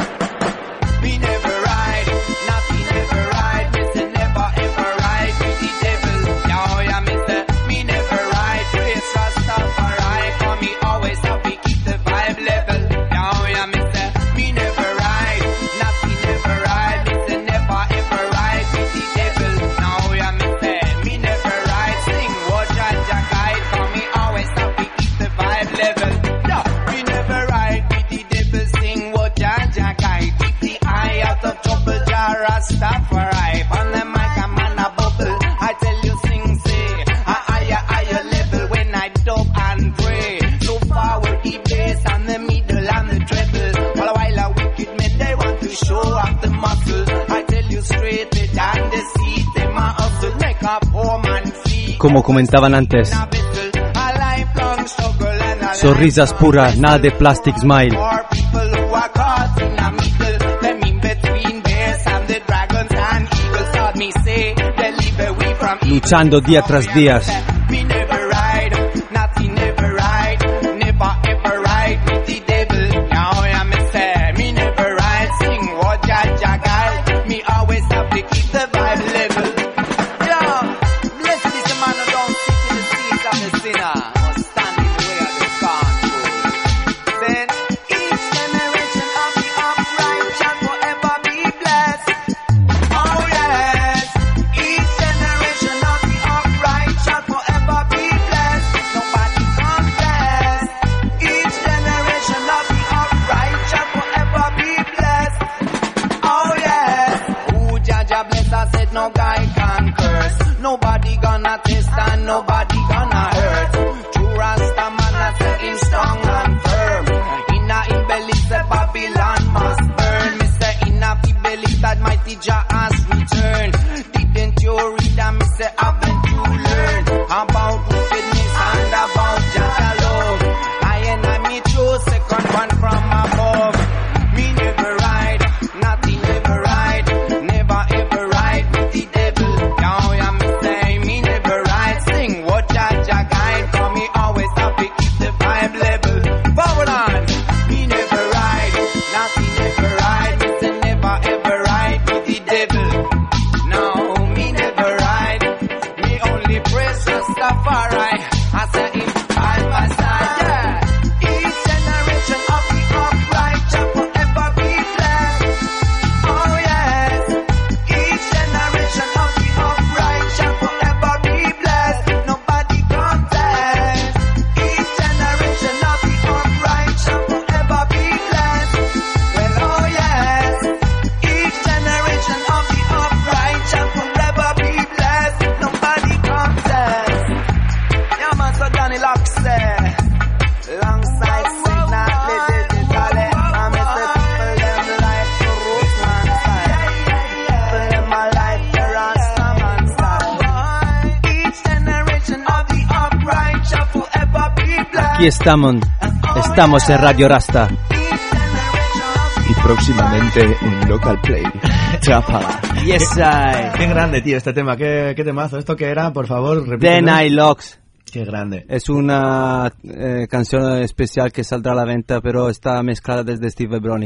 We never ride, nothing never ride. Mister never ever ride with the devil. Yeah, yeah, mister. Me never ride, praise Rastafari. For me always happy, keep the vibe level. Yeah, yeah, mister. Me never ride, nothing never ride. Mister never ever ride with the devil. Now yeah, mister. Me never ride, sing what Jaja guide. For me always happy, keep the vibe level. Yeah, me never ride with the devil, sing what Jaja guide. Keep the eye out of trouble, Jah Rastafari. On the mic, I'm on a bubble. I tell you, sing, say, a higher, higher level when I dub and pray. So forward the bass and the middle and the treble. All while a wicked men, they want to show off the muscle. I tell you straight, they down the seat, they my hustle. Make up home and feet. Como comentaban antes, A lifelong struggle and a sonrisas puras, nada de plastic smile. for people who are caught in the middle. Them in between bears and the dragons and eagles. Thought me say they live away from Luchando día tras día. me never ride, nothing never ride, never ever ride with the devil. Now I'm a say, me never ride, sing what Jaja guide. Me always have to keep the vibe level. Yeah, blessed is the man who don't sit in the seat of the sinner, or stand in the way of the scornful. Then each generation of the upright shall forever be blessed. Oh yes, each generation of the upright shall forever be blessed. Nobody contest. Each generation of the upright shall forever be blessed. Oh yes, who Jaja bless, I said no guy can curse. Nobody gonna test and nobody gonna hurt. True Rasta man, I say him strong and firm. Inna him belly say Babylon must burn. Me say inna fi belly that mighty Jah has returned. Didn't you read and me say haven't you learned about wickedness and about Jah love? I and I me true second one from above. Me never ride, nothing never ride, never ever ride with the devil. Now I'm say me never ride, sing what Jaja guide. For me always happy, keep the vibe level. Forward on, me never ride, nothing never ride, mister never ever ride with the devil. No, me never ride, me only praise Rastafari. I say him side by side, yeah. Each generation of the upright shall forever be blessed. Oh yes, each generation of the upright shall forever be blessed. Nobody contest. Each generation of the upright shall forever be blessed. Well, oh yes, each generation of the upright shall forever be blessed. Nobody contest. Yeah, man, so Danny Lux there. Alongside Signal, digitally. I miss the people, them like the Roseman style. People, them a like the Rastaman style. Each generation of the upright shall forever be blessed. Aquí estamos, estamos en Radio Rasta. Y próximamente en Local Play. Chapa. Yes, I. Qué grande, tío, este tema. Qué, qué temazo. ¿Esto qué era? Por favor, repítelo. Danny Lux. Qué grande. Es una eh, canción especial que saldrá a la venta, pero está mezclada desde Steve Vibronics.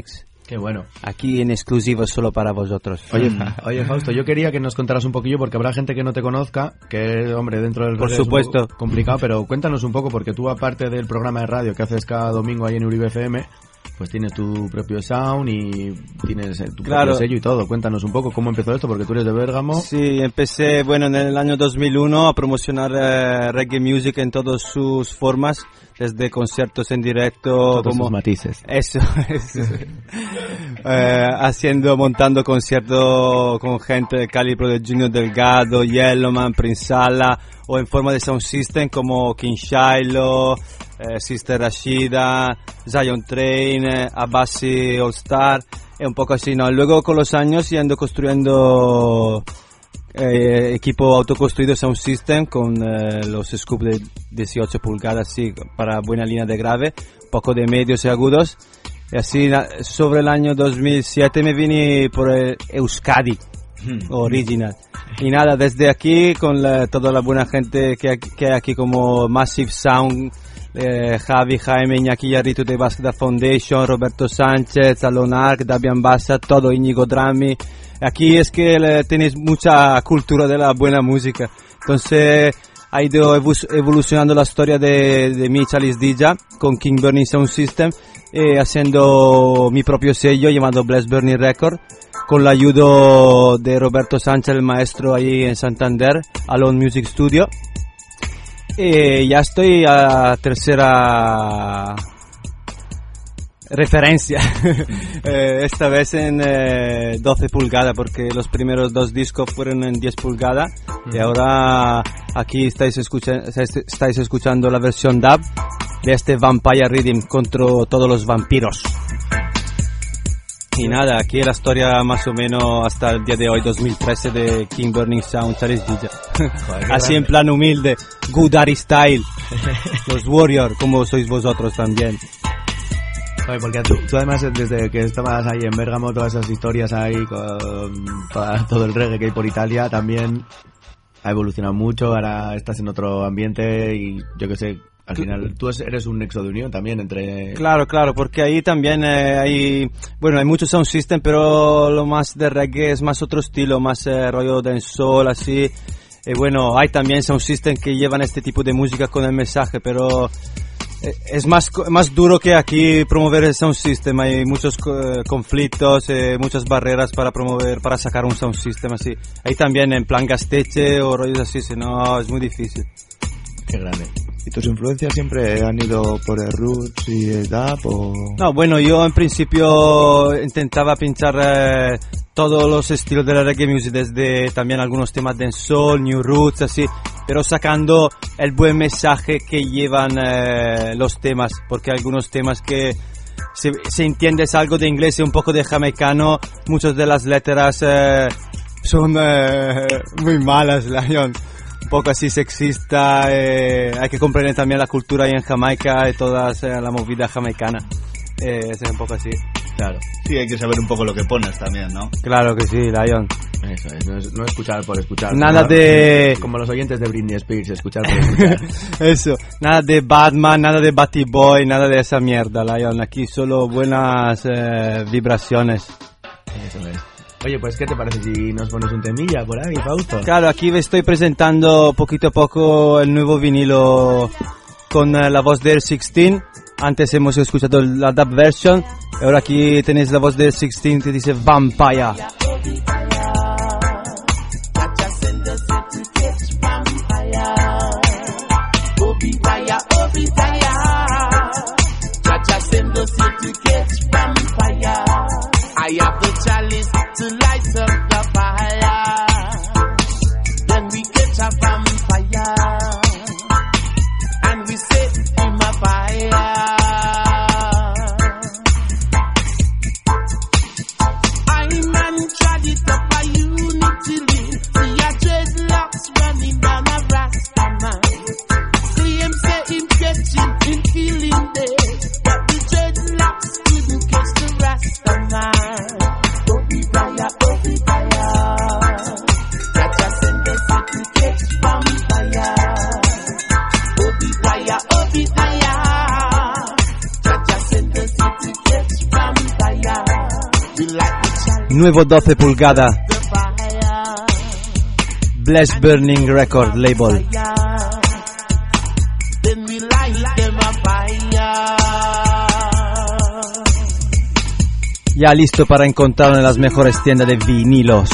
Qué bueno. Aquí en exclusivo solo para vosotros. Oye, oye, Fausto, yo quería que nos contaras un poquillo, porque habrá gente que no te conozca, que, hombre, dentro del Por reggae supuesto. es un poco complicado, pero cuéntanos un poco, porque tú, aparte del programa de radio que haces cada domingo ahí en Uribe F M, pues tienes tu propio sound y tienes tu Claro. propio sello y todo. Cuéntanos un poco cómo empezó esto, porque tú eres de Bérgamo. Sí, empecé, bueno, en el año dos mil uno a promocionar eh, reggae music en todas sus formas, desde conciertos en directo, Todos como sus matices. Eso, eso. eh, haciendo, montando conciertos con gente del calibre de Junior Delgado, Yellowman, Prince Sala, o en forma de sound system como King Shiloh, eh, Sister Rashida, Zion Train, eh, Abassi All Star, e un poco así, ¿no? Luego con los años yendo construyendo eh, equipo autoconstruido sound system con eh, los scoops de dieciocho pulgadas, sí, para buena línea de grave, poco de medios y agudos. Y así na- sobre el año dos mil siete me vine por el Euskadi original. Y nada, desde aquí con la- toda la buena gente que, hay- que hay aquí como Massive Sound, eh, Javi, Jaime, Iñaki Yarritu de Basket Foundation, Roberto Sánchez, Alon Arc, Dabian Bassa, todo, Íñigo Drami. Aquí es que le- tenéis mucha cultura de la buena música. Entonces ha ido evu- evolucionando la historia de, de mi Chalice Dija con King Burning Sound System, eh, haciendo mi propio sello llamado Bless Burning Record, con la ayuda de Roberto Sánchez, el maestro ahí en Santander, Alone Music Studio. Y ya estoy a tercera referencia, eh, esta vez en eh, doce pulgadas, porque los primeros dos discos fueron en diez pulgadas, y ahora aquí estáis, escucha- estáis escuchando la versión dub de este Vampire Rhythm contra todos los vampiros. Y nada, aquí la historia más o menos hasta el día de hoy, dos mil trece, de King Burning Sound, Chalice Dija. Así en plan humilde, Good Ari Style, los Warrior, como sois vosotros también. Oye, porque tú, tú además desde que estabas ahí en Bérgamo, todas esas historias ahí con toda- todo el reggae que hay por Italia también ha evolucionado mucho, ahora estás en otro ambiente y yo que sé, al final tú eres un nexo de unión también entre... Claro, claro, porque ahí también eh, hay, bueno, hay mucho sound system, pero lo más de reggae es más otro estilo, más eh, rollo dancehall, así. Y bueno, hay también sound system que llevan este tipo de música con el mensaje, pero eh, es más co- más duro que aquí promover el sound system. Hay muchos co- eh, conflictos, eh, muchas barreras para promover, para sacar un sound system así. Ahí también en plan gasteche o rollos así, si no, es muy difícil. Qué grande. ¿Y tus influencias siempre han ido por el roots y el dub o...? No, bueno, yo en principio intentaba pinchar eh, todos los estilos de la reggae music, desde también algunos temas de soul, new roots, así, pero sacando el buen mensaje que llevan eh, los temas, porque hay algunos temas que si, si entiendes algo de inglés y un poco de jamaicano, muchas de las letras eh, son eh, muy malas, Lion. Un poco así sexista, eh, hay que comprender también la cultura ahí en Jamaica y toda eh, la movida jamaicana. Eh, es un poco así. Claro. Sí, hay que saber un poco lo que pones también, ¿no? Claro que sí, Lion. Eso es, no, es, no escuchar por escuchar. Nada como, de... Como los oyentes de Britney Spears, escuchar por escuchar. Eso, nada de Batman, nada de Batty Boy, nada de esa mierda, Lion. Aquí solo buenas eh, vibraciones. Eso es. Oye, pues ¿qué te parece si nos pones un temilla por ahí, Fausto? Claro, aquí me estoy presentando poquito a poco el nuevo vinilo con eh, la voz del dieciséis. Antes hemos escuchado la dub version. Ahora aquí tenéis la voz del dieciséis que dice Vampire. I have the chalice to light up the fire. Then we catch a vampire and we set him afire. I'm on Nuevo doce pulgadas. Bless Burning Record Label. Ya listo para encontrarlo en las mejores tiendas de vinilos.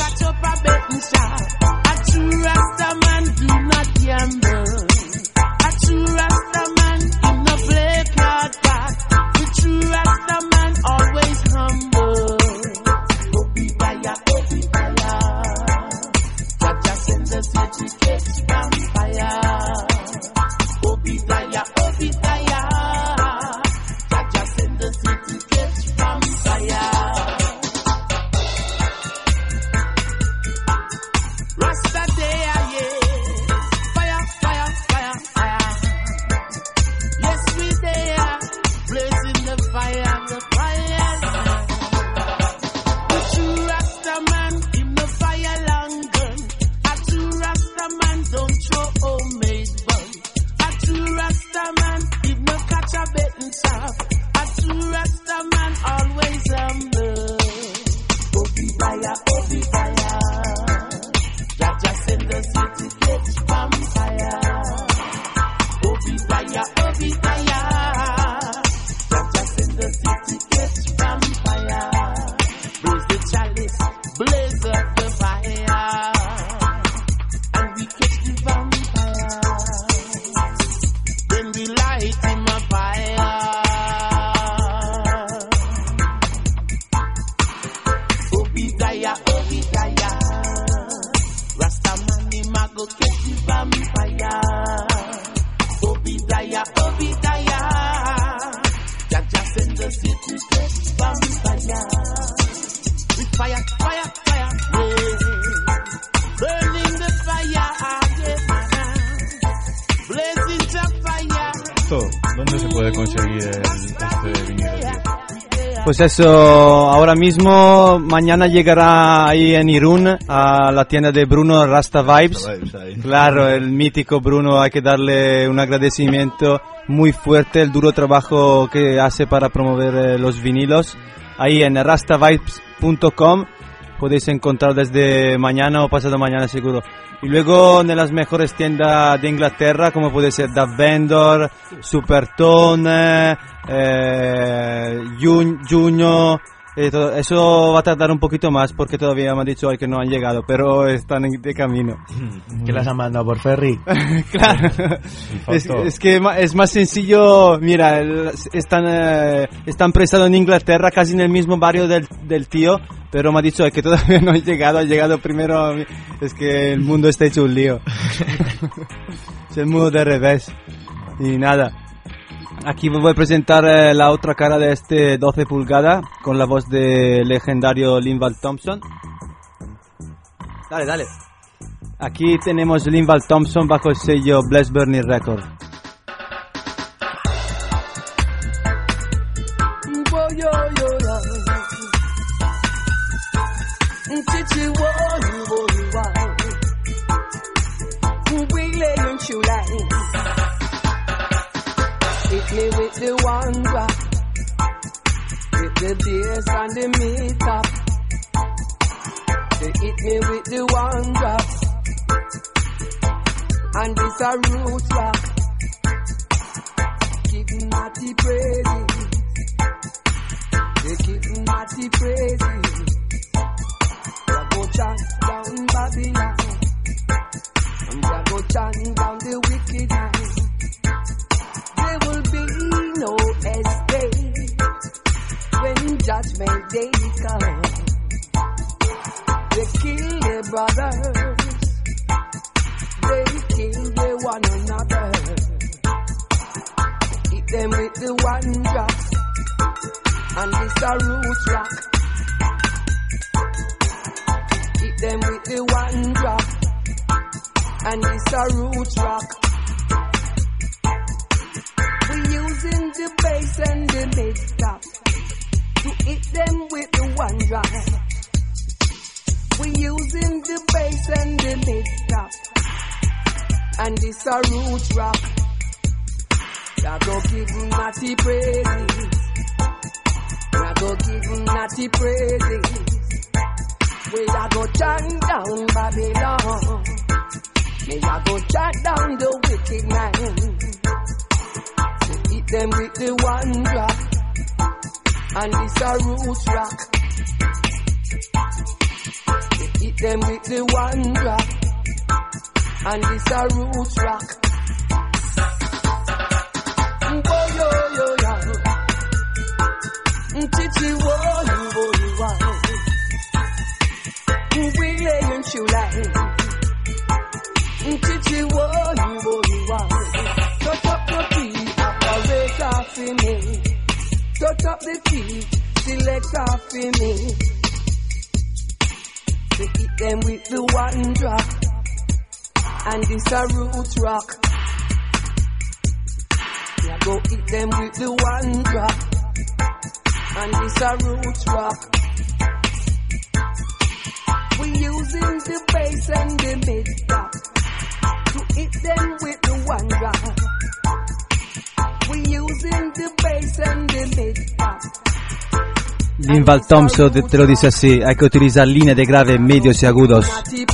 ¿Dónde se puede conseguir el, este vinilo? Pues eso, ahora mismo, mañana llegará ahí en Irún a la tienda de Bruno Rasta Vibes. Rasta Vibes ahí. Claro, el mítico Bruno, hay que darle un agradecimiento muy fuerte, el duro trabajo que hace para promover eh, los vinilos. Ahí en rasta vibes punto com podéis encontrar desde mañana o pasado mañana seguro. Y luego en las mejores tiendas de Inglaterra, como puede ser Da Vendor, Supertone, eh, Juno, eh, todo. Eso va a tardar un poquito más porque todavía me han dicho hoy que no han llegado, pero están de camino. ¿Qué las han mandado por ferry? Claro, es, es que es más sencillo. Mira, están, eh, están prestados en Inglaterra, casi en el mismo barrio del, del tío, pero me ha dicho que todavía no ha llegado, ha llegado primero. Es que el mundo está hecho un lío. Es el mundo de revés. Y nada, aquí voy a presentar eh, la otra cara de este doce pulgadas con la voz de legendario Linval Thompson. Dale, dale. Aquí tenemos Linval Thompson bajo el sello Bless Burning Record. Hit me with the one drop, with the bass and the mid top. They hit me with the one drop, and it's a root rock. Give Natty praises, they give Natty praises. I go chant down Babylon, and I go chant down the wicked eye. There will be no escape when judgment day comes. They kill their brothers, they kill their one another. Hit them with the one drop, and it's a root rock. Hit them with the one drop, and it's a root rock. Using the bass and the mid top to hit them with the one drop. We using the bass and the mid top, and it's a root rock. I go give Natty praises, I go give natty praises. We a go chant down Babylon. Me a go chant down the wicked man. To eat them with the one drop. And this a root rock. To eat them with the one drop. And this a root rock. Boy yo yo yo. Chichi wo wo wo. We laying true line. Chichi wo wo wo. Touch up the key, operator for me. Touch up the key, selector for me. To eat them with the one drop. And this a root rock. Yeah, go eat them with the one drop. And this a root rock. We using the bass and the mid drop. To eat them with the one drop. We using the bass and the mid drop. Linval Thompson te, te lo dice así, hay que utilizar líneas de grave, medios y agudos.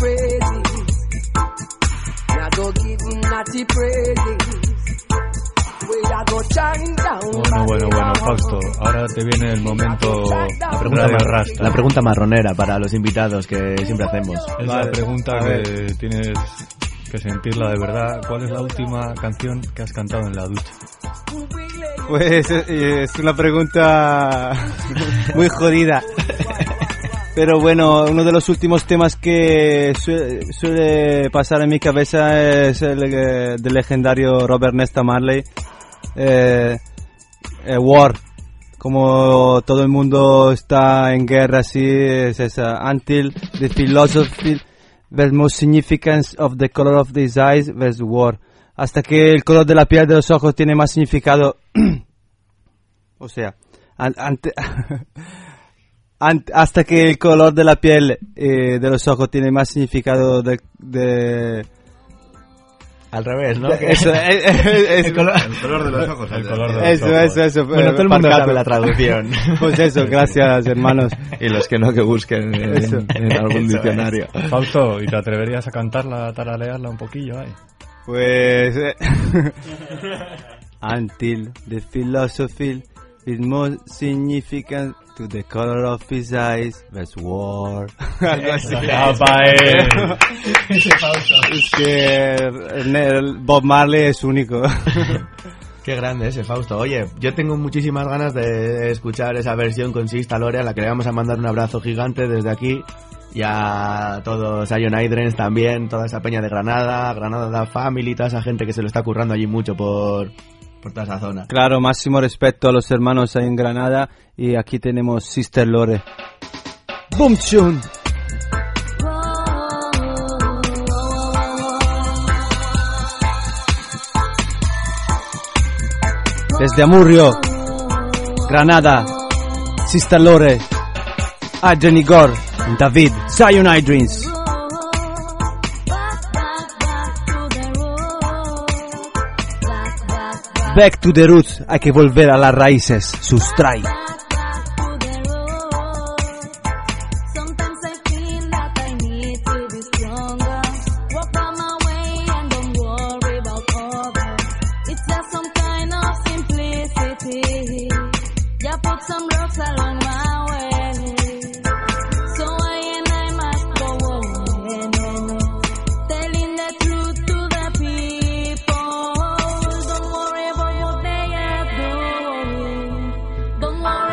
Bueno, bueno, bueno, Fausto, ahora te viene el momento. La pregunta, mar, la pregunta marronera para los invitados que siempre hacemos. Es vale, la pregunta que tienes que sentirla de verdad. ¿Cuál es la última canción que has cantado en la ducha? Pues es una pregunta muy jodida. Pero bueno, uno de los últimos temas que suele, suele pasar en mi cabeza es el eh, del legendario Robert Nesta Marley, eh, eh, War. Como todo el mundo está en guerra, así es esa. Until the philosophy, the most significance of the color of his eyes, there's war. Hasta que el color de la piel de los ojos tiene más significado. O sea, an, ante, ante, hasta que el color de la piel eh, de los ojos tiene más significado de... de al revés, ¿no? Eso, es, es, el, color, el color de los ojos. El color de los eso, ojos. eso, eso. Bueno, todo el mundo sabe la traducción. Pues eso, gracias, hermanos. Y los que no, que busquen en, en, en algún eso diccionario. Es. Fausto, ¿y te atreverías a cantarla, a taralearla un poquillo ahí? Pues... Eh. Until the philosophy is more significant to the color of his eyes, there's war. Algo así. Es que el Bob Marley es único. Qué grande ese Fausto. Oye, yo tengo muchísimas ganas de escuchar esa versión con Sixta Lore, a la que le vamos a mandar un abrazo gigante desde aquí. Y a todos, a John Hydrens también, toda esa peña de Granada, Granada Family, toda esa gente que se lo está currando allí mucho por, por toda esa zona. Claro, máximo respeto a los hermanos ahí en Granada. Y aquí tenemos Sister Lore. Boom tune. Desde Amurrio, Granada, Sister Lore, Adrian Igor, David, Zion Hydrens. Back to the roots, hay que volver a las raíces, sustrae. Don't worry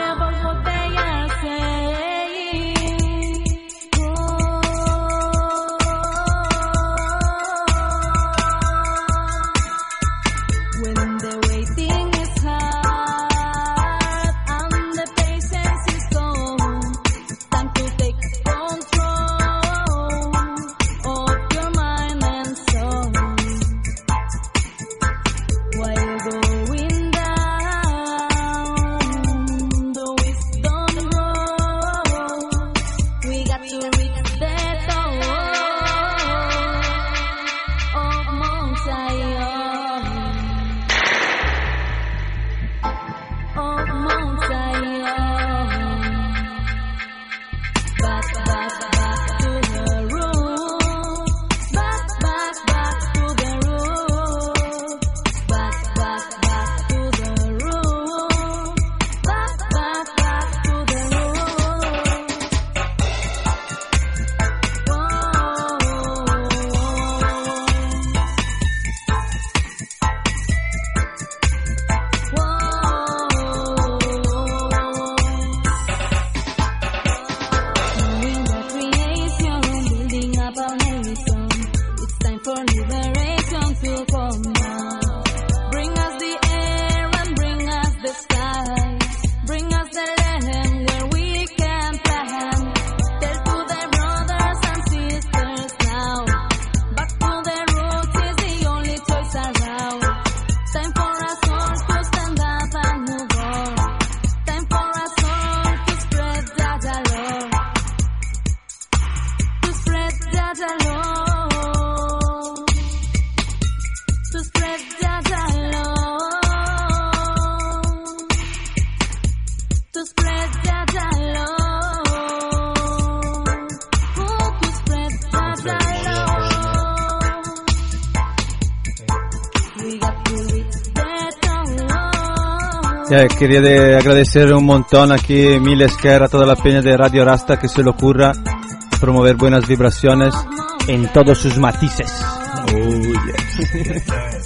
Yeah, quería de agradecer un montón aquí Mil Esquerra, a toda la peña de Radio Rasta que se le ocurra promover buenas vibraciones en todos sus matices. Oh, yes.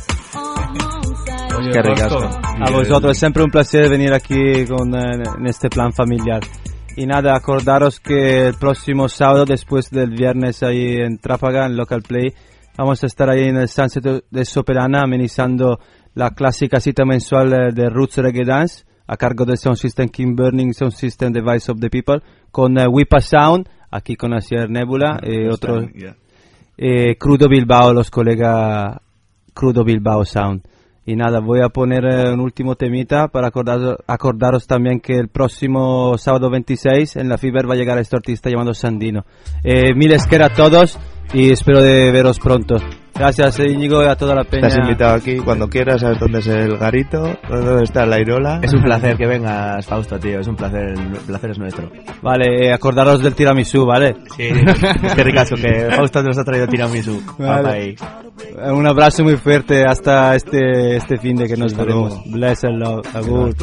Oye, Qué ricasco. Fausto, A vosotros, es siempre un placer venir aquí con, eh, en este plan familiar. Y nada, acordaros que el próximo sábado, después del viernes ahí en Trápaga, en Local Play, vamos a estar ahí en el Sunset de Sopelana amenizando la clásica cita mensual de Roots Reggae Dance a cargo del Sound System King Burning, Sound System The Voice of the People, con uh, Wipa Sound, aquí con Asier Nebula, y uh, otro yeah. eh, Crudo Bilbao, los colegas Crudo Bilbao Sound. Y nada, voy a poner eh, un último temita para acordaros, acordaros también que el próximo sábado veintiséis en la Fiber va a llegar este artista llamado Sandino. Eh, mil esquera a todos y espero de veros pronto. Gracias, Íñigo, y a toda la peña. Estás invitado aquí cuando quieras, sabes dónde es el garito, dónde está la Irola. Es un placer que vengas, Fausto, tío. Es un placer, el placer es nuestro. Vale, eh, acordaros del tiramisú, ¿vale? Sí, qué ricazo que Fausto nos ha traído tiramisú. Vale. Un abrazo muy fuerte hasta este este fin de que nos veremos. Bless and love. Agur.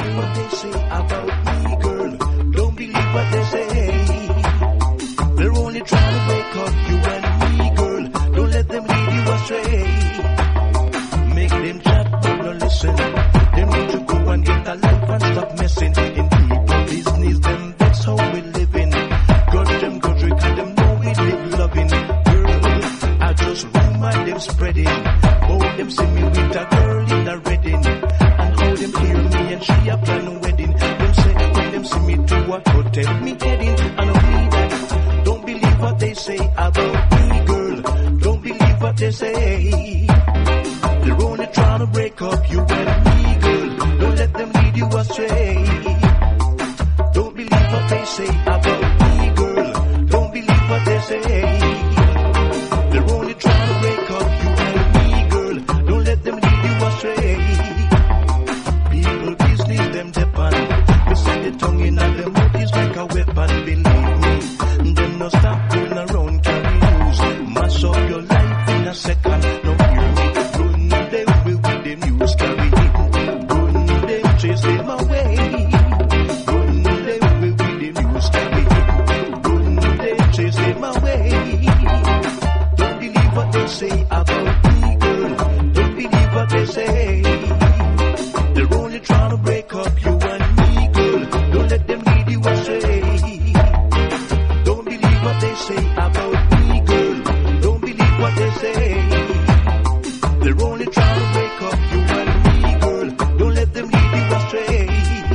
Make them chat but no listen. Them need to go and get a life and stop messing in people business. Them that's how we living. Got them go drink and them know we live loving. Girl, I just rumor them spreading. Oh, them see me with a girl in a wedding. And how them hear me and she a plan a wedding. Them say when them see me to a hotel me heading. And I mean that. Don't believe what they say about me, girl. Don't believe what they say. They're only trying to break up you and me, girl. Don't let them lead you astray. Don't believe what they say about me, girl. Don't believe what they say. They're only trying to break up you and me, girl. Don't let them lead you astray. People business them depend. They say the tongue in and the mouth is like a weapon. Believe me, them no stop going around carry news. Mash up your life in a second. No hear me. News carry it, run them, chase them away. Run them with the news carry it, run them, chase them away. Don't believe what they say about me, girl. Don't believe what they say. They're only trying to break up you and me, girl. Don't let them lead you astray. Don't believe what they say about me, girl. Don't believe what they say. They're only trying to break up you and me, girl. Don't let them lead you astray.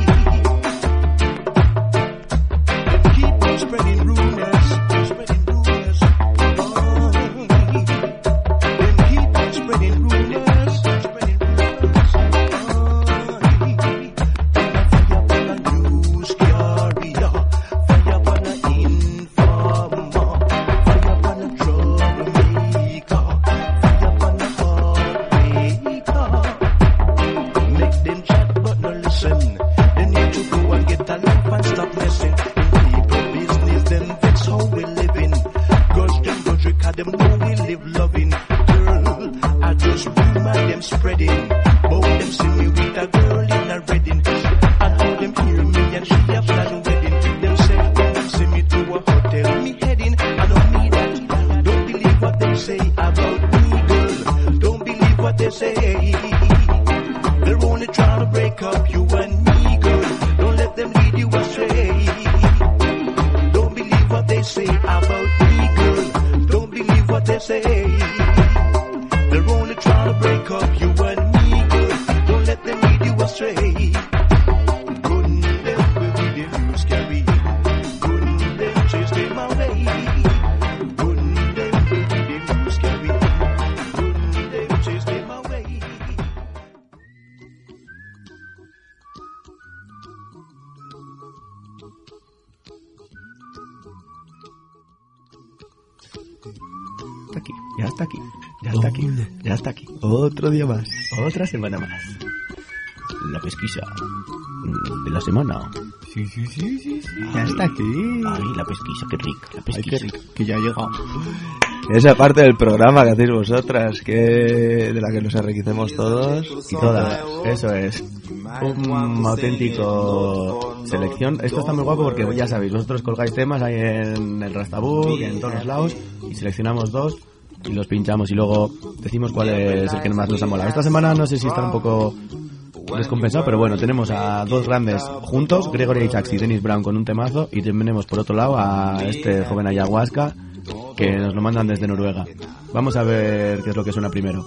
Them keep on spreading rumors, spreading rumors. Oh, them keep on spreading rumors, spreading rumors. Oh, fire upon a news carrier, fire upon a informer, fire upon a troublemaker, fire upon a make them chat but no listen. They need to go and get a life and stop messing in people business. Then that's how we living. Gosh, them go drink and them know we live loving. Girl, I just rumor them spreading. Both them see me with a girl in a wedding. And how them hear me and she a plan wedding. Them say when them see me to a hotel me heading. I don't need that. Don't believe what they say about me, girl. Don't believe what they say. They're only trying to break up you and me, girl. Don't let them lead you astray. Don't believe what they say about me, girl. Don't believe what they say. They're only trying to break up you and me, girl. Don't let them lead you astray. Couldn't them with the news carry. Couldn't them chase them away. Couldn't them with the news carry. Couldn't them chase them away. Está aquí, ya está aquí, ya está aquí, ya está aquí. Otro día más, otra semana más. La pesquisa de la semana. Sí, sí, sí, sí, sí. Ya está aquí. Ay, la pesquisa, qué rica, la pesquisa. Ay, qué rica, que ya ha llegado. Esa parte del programa que hacéis vosotras, que de la que nos enriquecemos todos y todas. Eso es. Un auténtico selección. Esto está muy guapo porque ya sabéis, vosotros colgáis temas ahí en el Rastabook, en todos los lados, y seleccionamos dos y los pinchamos y luego decimos cuál es el que más nos ha molado. Esta semana no sé si está un poco descompensado, pero bueno, tenemos a dos grandes juntos, Gregory Isaacs y Dennis Brown con un temazo, y tenemos por otro lado a este joven ayahuasca que nos lo mandan desde Noruega. Vamos a ver qué es lo que suena primero.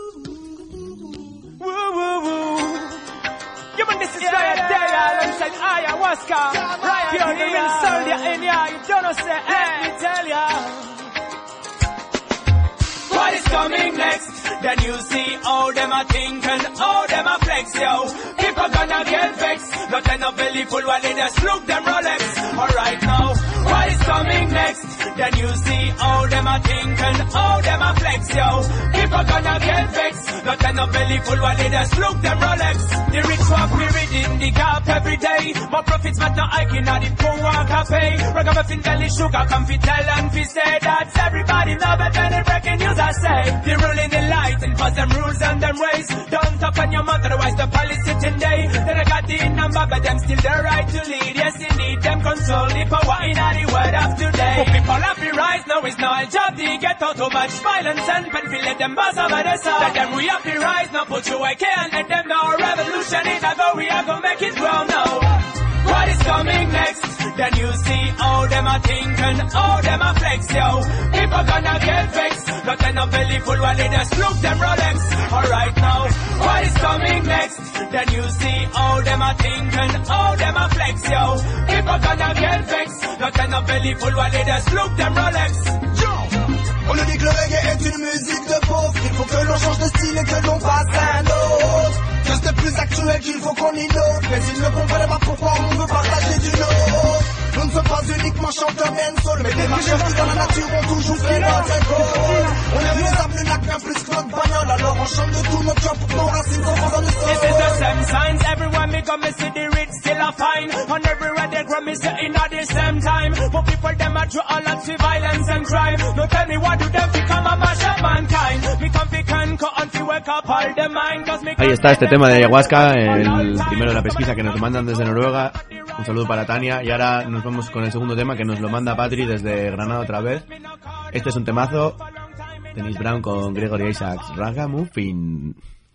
What is coming next? Then you see how them a think and how them a flex, yo. People gonna get vexed, not enough belly full while they just look them Rolex. Alright now, what is coming next? Then you see how them a think and how them a flex, yo. People gonna get vexed, not enough belly full while they just look them Rolex. The rich walk me reading the gap every day. My profits but not hiking at the poor walk a pay. Ragamuffin belly sugar come fi tell and fi say that everybody love it when they breaking news I say. They're ruling the light and pass them rules and them ways. Don't talk on your mouth otherwise the policy sitting day. Then I got the number but them still the right to lead. Yes indeed them control the power in the world of today. For people have the rise now it's now a job to get out too much violence and pen feel let them buzz over the side. Let them we have the rise now put you away and let them know revolution is a go we are gonna make it grow now. What is coming next? Then you see how them a think and how them a flex, yo. People gonna get vexed, not enough belly full while they just look them Rolex. Alright now, what is coming next? Then you see how them a think and how them a flex, yo. People gonna get vexed, not enough belly full while they just look them Rolex. Yo! On nous dit que le reggae est une musique de pauvre, qu'il faut que l'on change de style et que l'on passe à un autre. Que c'est plus actuel qu'il faut qu'on innove, mais ils ne comprennent pas pourquoi on veut partager du nôtre. Nous ne sommes pas uniquement chanteurs dancehall, mais des marcheurs qui dans la nature ont toujours fait notre rôle. On aime les arbres, le lac bien plus que notre bagnole, alors on chante de tout notre job pour que nos racines s'enfoncent dans le sol. This is the same signs, everywhere me come, me see the rich still a fine. On everywhere they grow, me see in at the same time. But people them are through all lots of violence and crime. No tell me what do them become a mash up mankind. Me come fi conquer and fi wake up all the mind. Ahí está este tema de ayahuasca, el primero de la pesquisa que nos mandan desde Noruega. Un saludo para Tania. Y ahora nos vamos con el segundo tema que nos lo manda Patri desde Granada otra vez. Este es un temazo. Dennis Brown con Gregory Isaacs, Ragamuffin.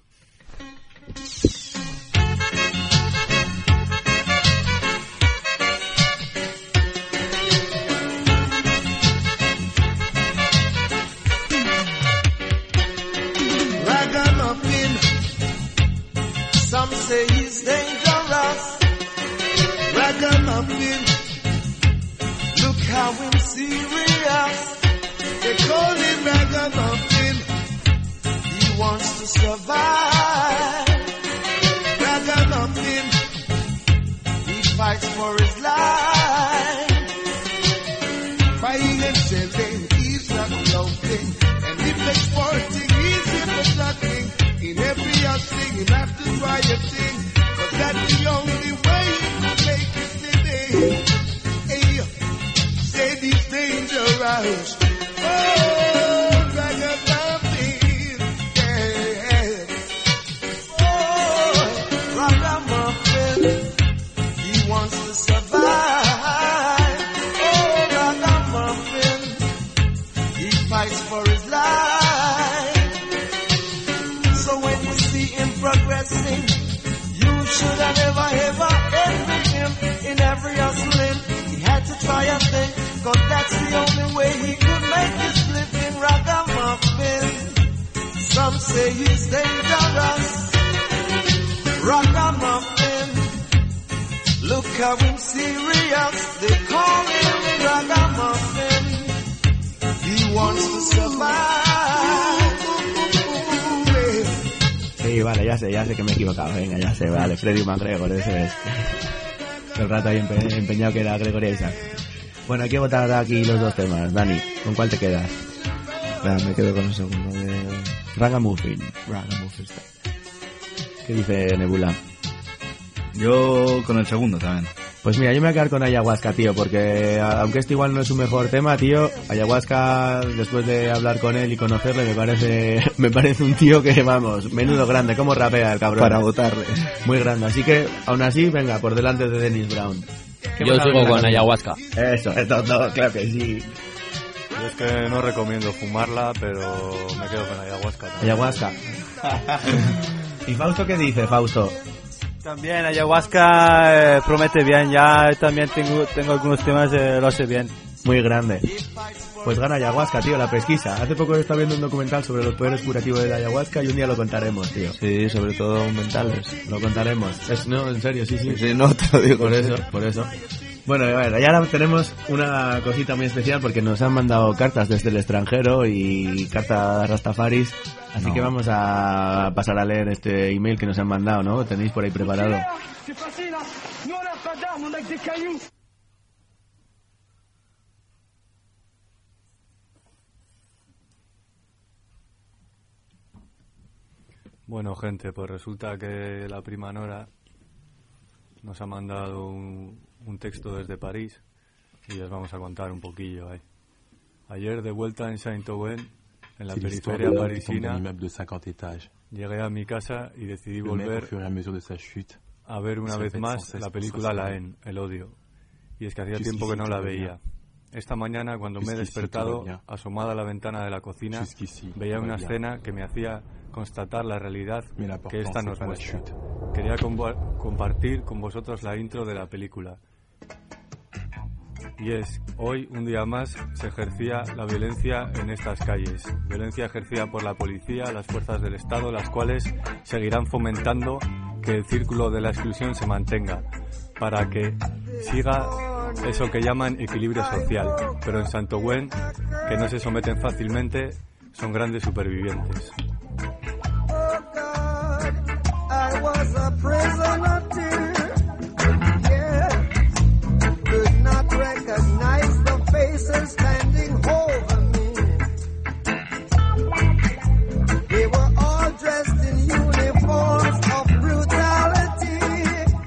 Ragamuffin, some say he's dangerous. Ragamuffin, look how him serious. They call him Ragamuffin, he wants to survive. Ragamuffin, he fights for his life. Buying and selling, he's ragamuffin, and if exporting, he's hypnotic. In every other thing, you have to try a thing, 'cause that's the only way you can make it today. Hey, say he's dangerous. Oh, Ragamuffin, yeah. Oh, Ragamuffin, he wants to survive. Oh, Ragamuffin, he fights for his life. So when you see him progressing, you should have never ever envy him in every hustling. He had to try a thing, 'cause that's the only way he could make his living. Ragamuffin, some say he's dangerous. Ragamuffin, look how him serious. They call him Ragamuffin, he wants to survive. Sí, vale, ya sé, ya sé que me he equivocado. Venga, ya sé, vale, Freddie McGregor, ese es. Todo el rato ahí empe- empeñado que era Gregory Isaacs. Bueno, hay que votar aquí los dos temas. Dani, ¿con cuál te quedas? Nah, me quedo con el segundo de Ragamuffin. Ragamuffin. ¿Qué dice Nebula? Yo con el segundo también. Pues mira, yo me voy a quedar con ayahuasca, tío, porque aunque este igual no es su mejor tema, tío, ayahuasca, después de hablar con él y conocerle, me parece me parece un tío que, vamos, menudo grande, cómo rapea el cabrón. Para votarle. Muy grande, así que, aún así, venga, por delante de Dennis Brown. Yo sigo con ayahuasca. Eso, eso, todo, claro que sí. Yo es que no recomiendo fumarla, pero me quedo con ayahuasca también. Ayahuasca. ¿Y Fausto qué dice, Fausto? También ayahuasca eh, promete bien, ya también tengo tengo algunos temas, eh, lo hace bien. Muy grande. Pues gana ayahuasca, tío, la pesquisa. Hace poco estaba viendo un documental sobre los poderes curativos de la ayahuasca y un día lo contaremos, tío. Sí, sobre todo mentales. Lo contaremos. Es, no, en serio, sí, sí. Sí, no, te lo digo. Por eso, por eso. Bueno, a ver, ya tenemos una cosita muy especial porque nos han mandado cartas desde el extranjero y cartas Rastafaris. Así no. que vamos a pasar a leer este email que nos han mandado, ¿no? Tenéis por ahí preparado. Bueno, gente, pues resulta que la prima Nora nos ha mandado un, un texto desde París y os vamos a contar un poquillo ahí. Ayer, de vuelta en Saint-Ouen, en la periferia parisina, llegué a mi casa y decidí volver a ver una vez más la película La Haine, El Odio. Y es que hacía tiempo que no la veía. Esta mañana, cuando me he despertado, asomada a la ventana de la cocina, veía una escena que me hacía constatar la realidad que esta nos muestra. Quería com- compartir con vosotros la intro de la película. Y es, hoy, un día más, se ejercía la violencia en estas calles. Violencia ejercida por la policía, las fuerzas del Estado, las cuales seguirán fomentando que el círculo de la exclusión se mantenga, para que siga eso que llaman equilibrio social. Pero en Saint-Ouen, que no se someten fácilmente, son grandes supervivientes. Recognize the faces standing over me. They were all dressed in uniforms of brutality.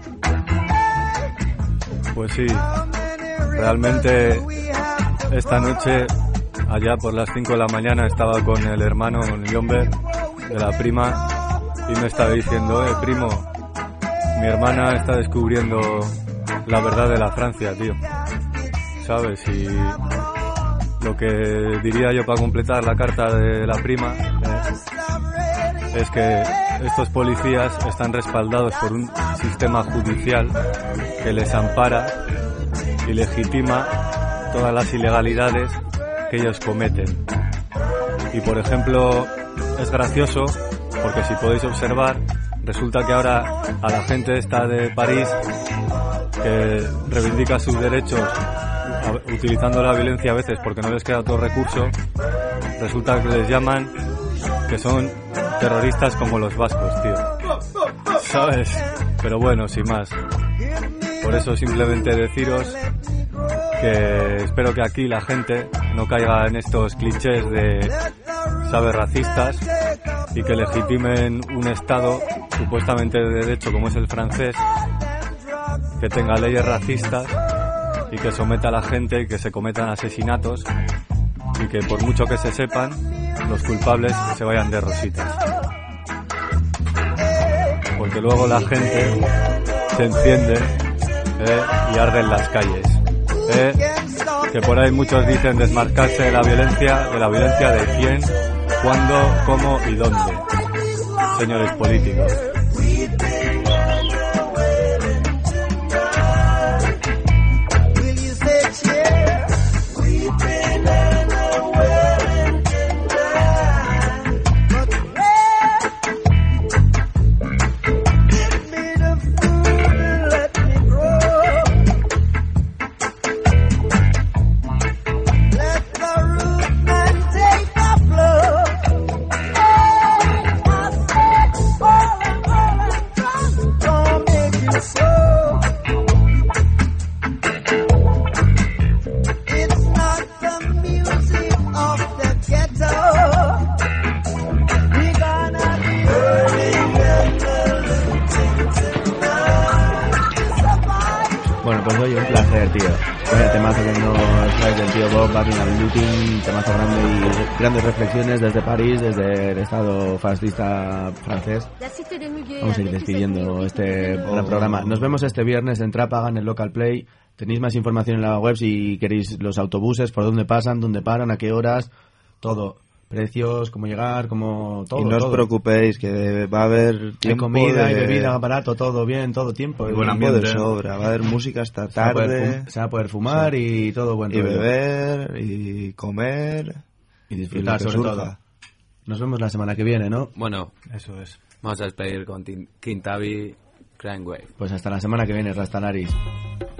Pues sí, realmente esta noche, allá por las cinco de la mañana, estaba con el hermano Yomber de la prima y me estaba diciendo, eh, primo, mi hermana está descubriendo la verdad de la Francia, tío. ¿Sabes? Y lo que diría yo para completar la carta de la prima eh, es que estos policías están respaldados por un sistema judicial que les ampara y legitima todas las ilegalidades que ellos cometen. Y por ejemplo, es gracioso porque si podéis observar, resulta que ahora a la gente esta de París que reivindica sus derechos utilizando la violencia a veces porque no les queda otro recurso, resulta que les llaman que son terroristas como los vascos, tío. ¿Sabes? Pero bueno, sin más. Por eso simplemente deciros que espero que aquí la gente no caiga en estos clichés de, ¿sabes?, racistas y que legitimen un Estado supuestamente de derecho como es el francés, que tenga leyes racistas y que someta a la gente y que se cometan asesinatos y que por mucho que se sepan, los culpables se vayan de rositas. Porque luego la gente se enciende eh, y arde en las calles. Eh, que por ahí muchos dicen desmarcarse de la violencia, de la violencia de quién, cuándo, cómo y dónde. Señores políticos. Oh, Joder, tío. Vaya temazo que nos traes del tío Bob, Bagging and Looting, temazo grande y grandes reflexiones desde París, desde el estado fascista francés. Vamos a ir despidiendo este gran programa. Nos vemos este viernes en Trápaga, en el Local Play. Tenéis más información en la web si queréis los autobuses, por dónde pasan, dónde paran, a qué horas, todo. Precios, cómo llegar, cómo todo. Y no os todo. preocupéis, que va a haber tiempo. Hay comida, de... hay bebida, barato, todo bien, todo tiempo. Buen ambiente de sobra, va a haber música hasta se tarde. Va fum- se va a poder fumar sí. y todo buen Y rollo. beber, y comer. Y disfrutar y sobre surja. todo. Nos vemos la semana que viene, ¿no? Bueno, eso es. Vamos a despedir con Tin- Quintavi, Crime Wave. Pues hasta la semana que viene, Rastanaris.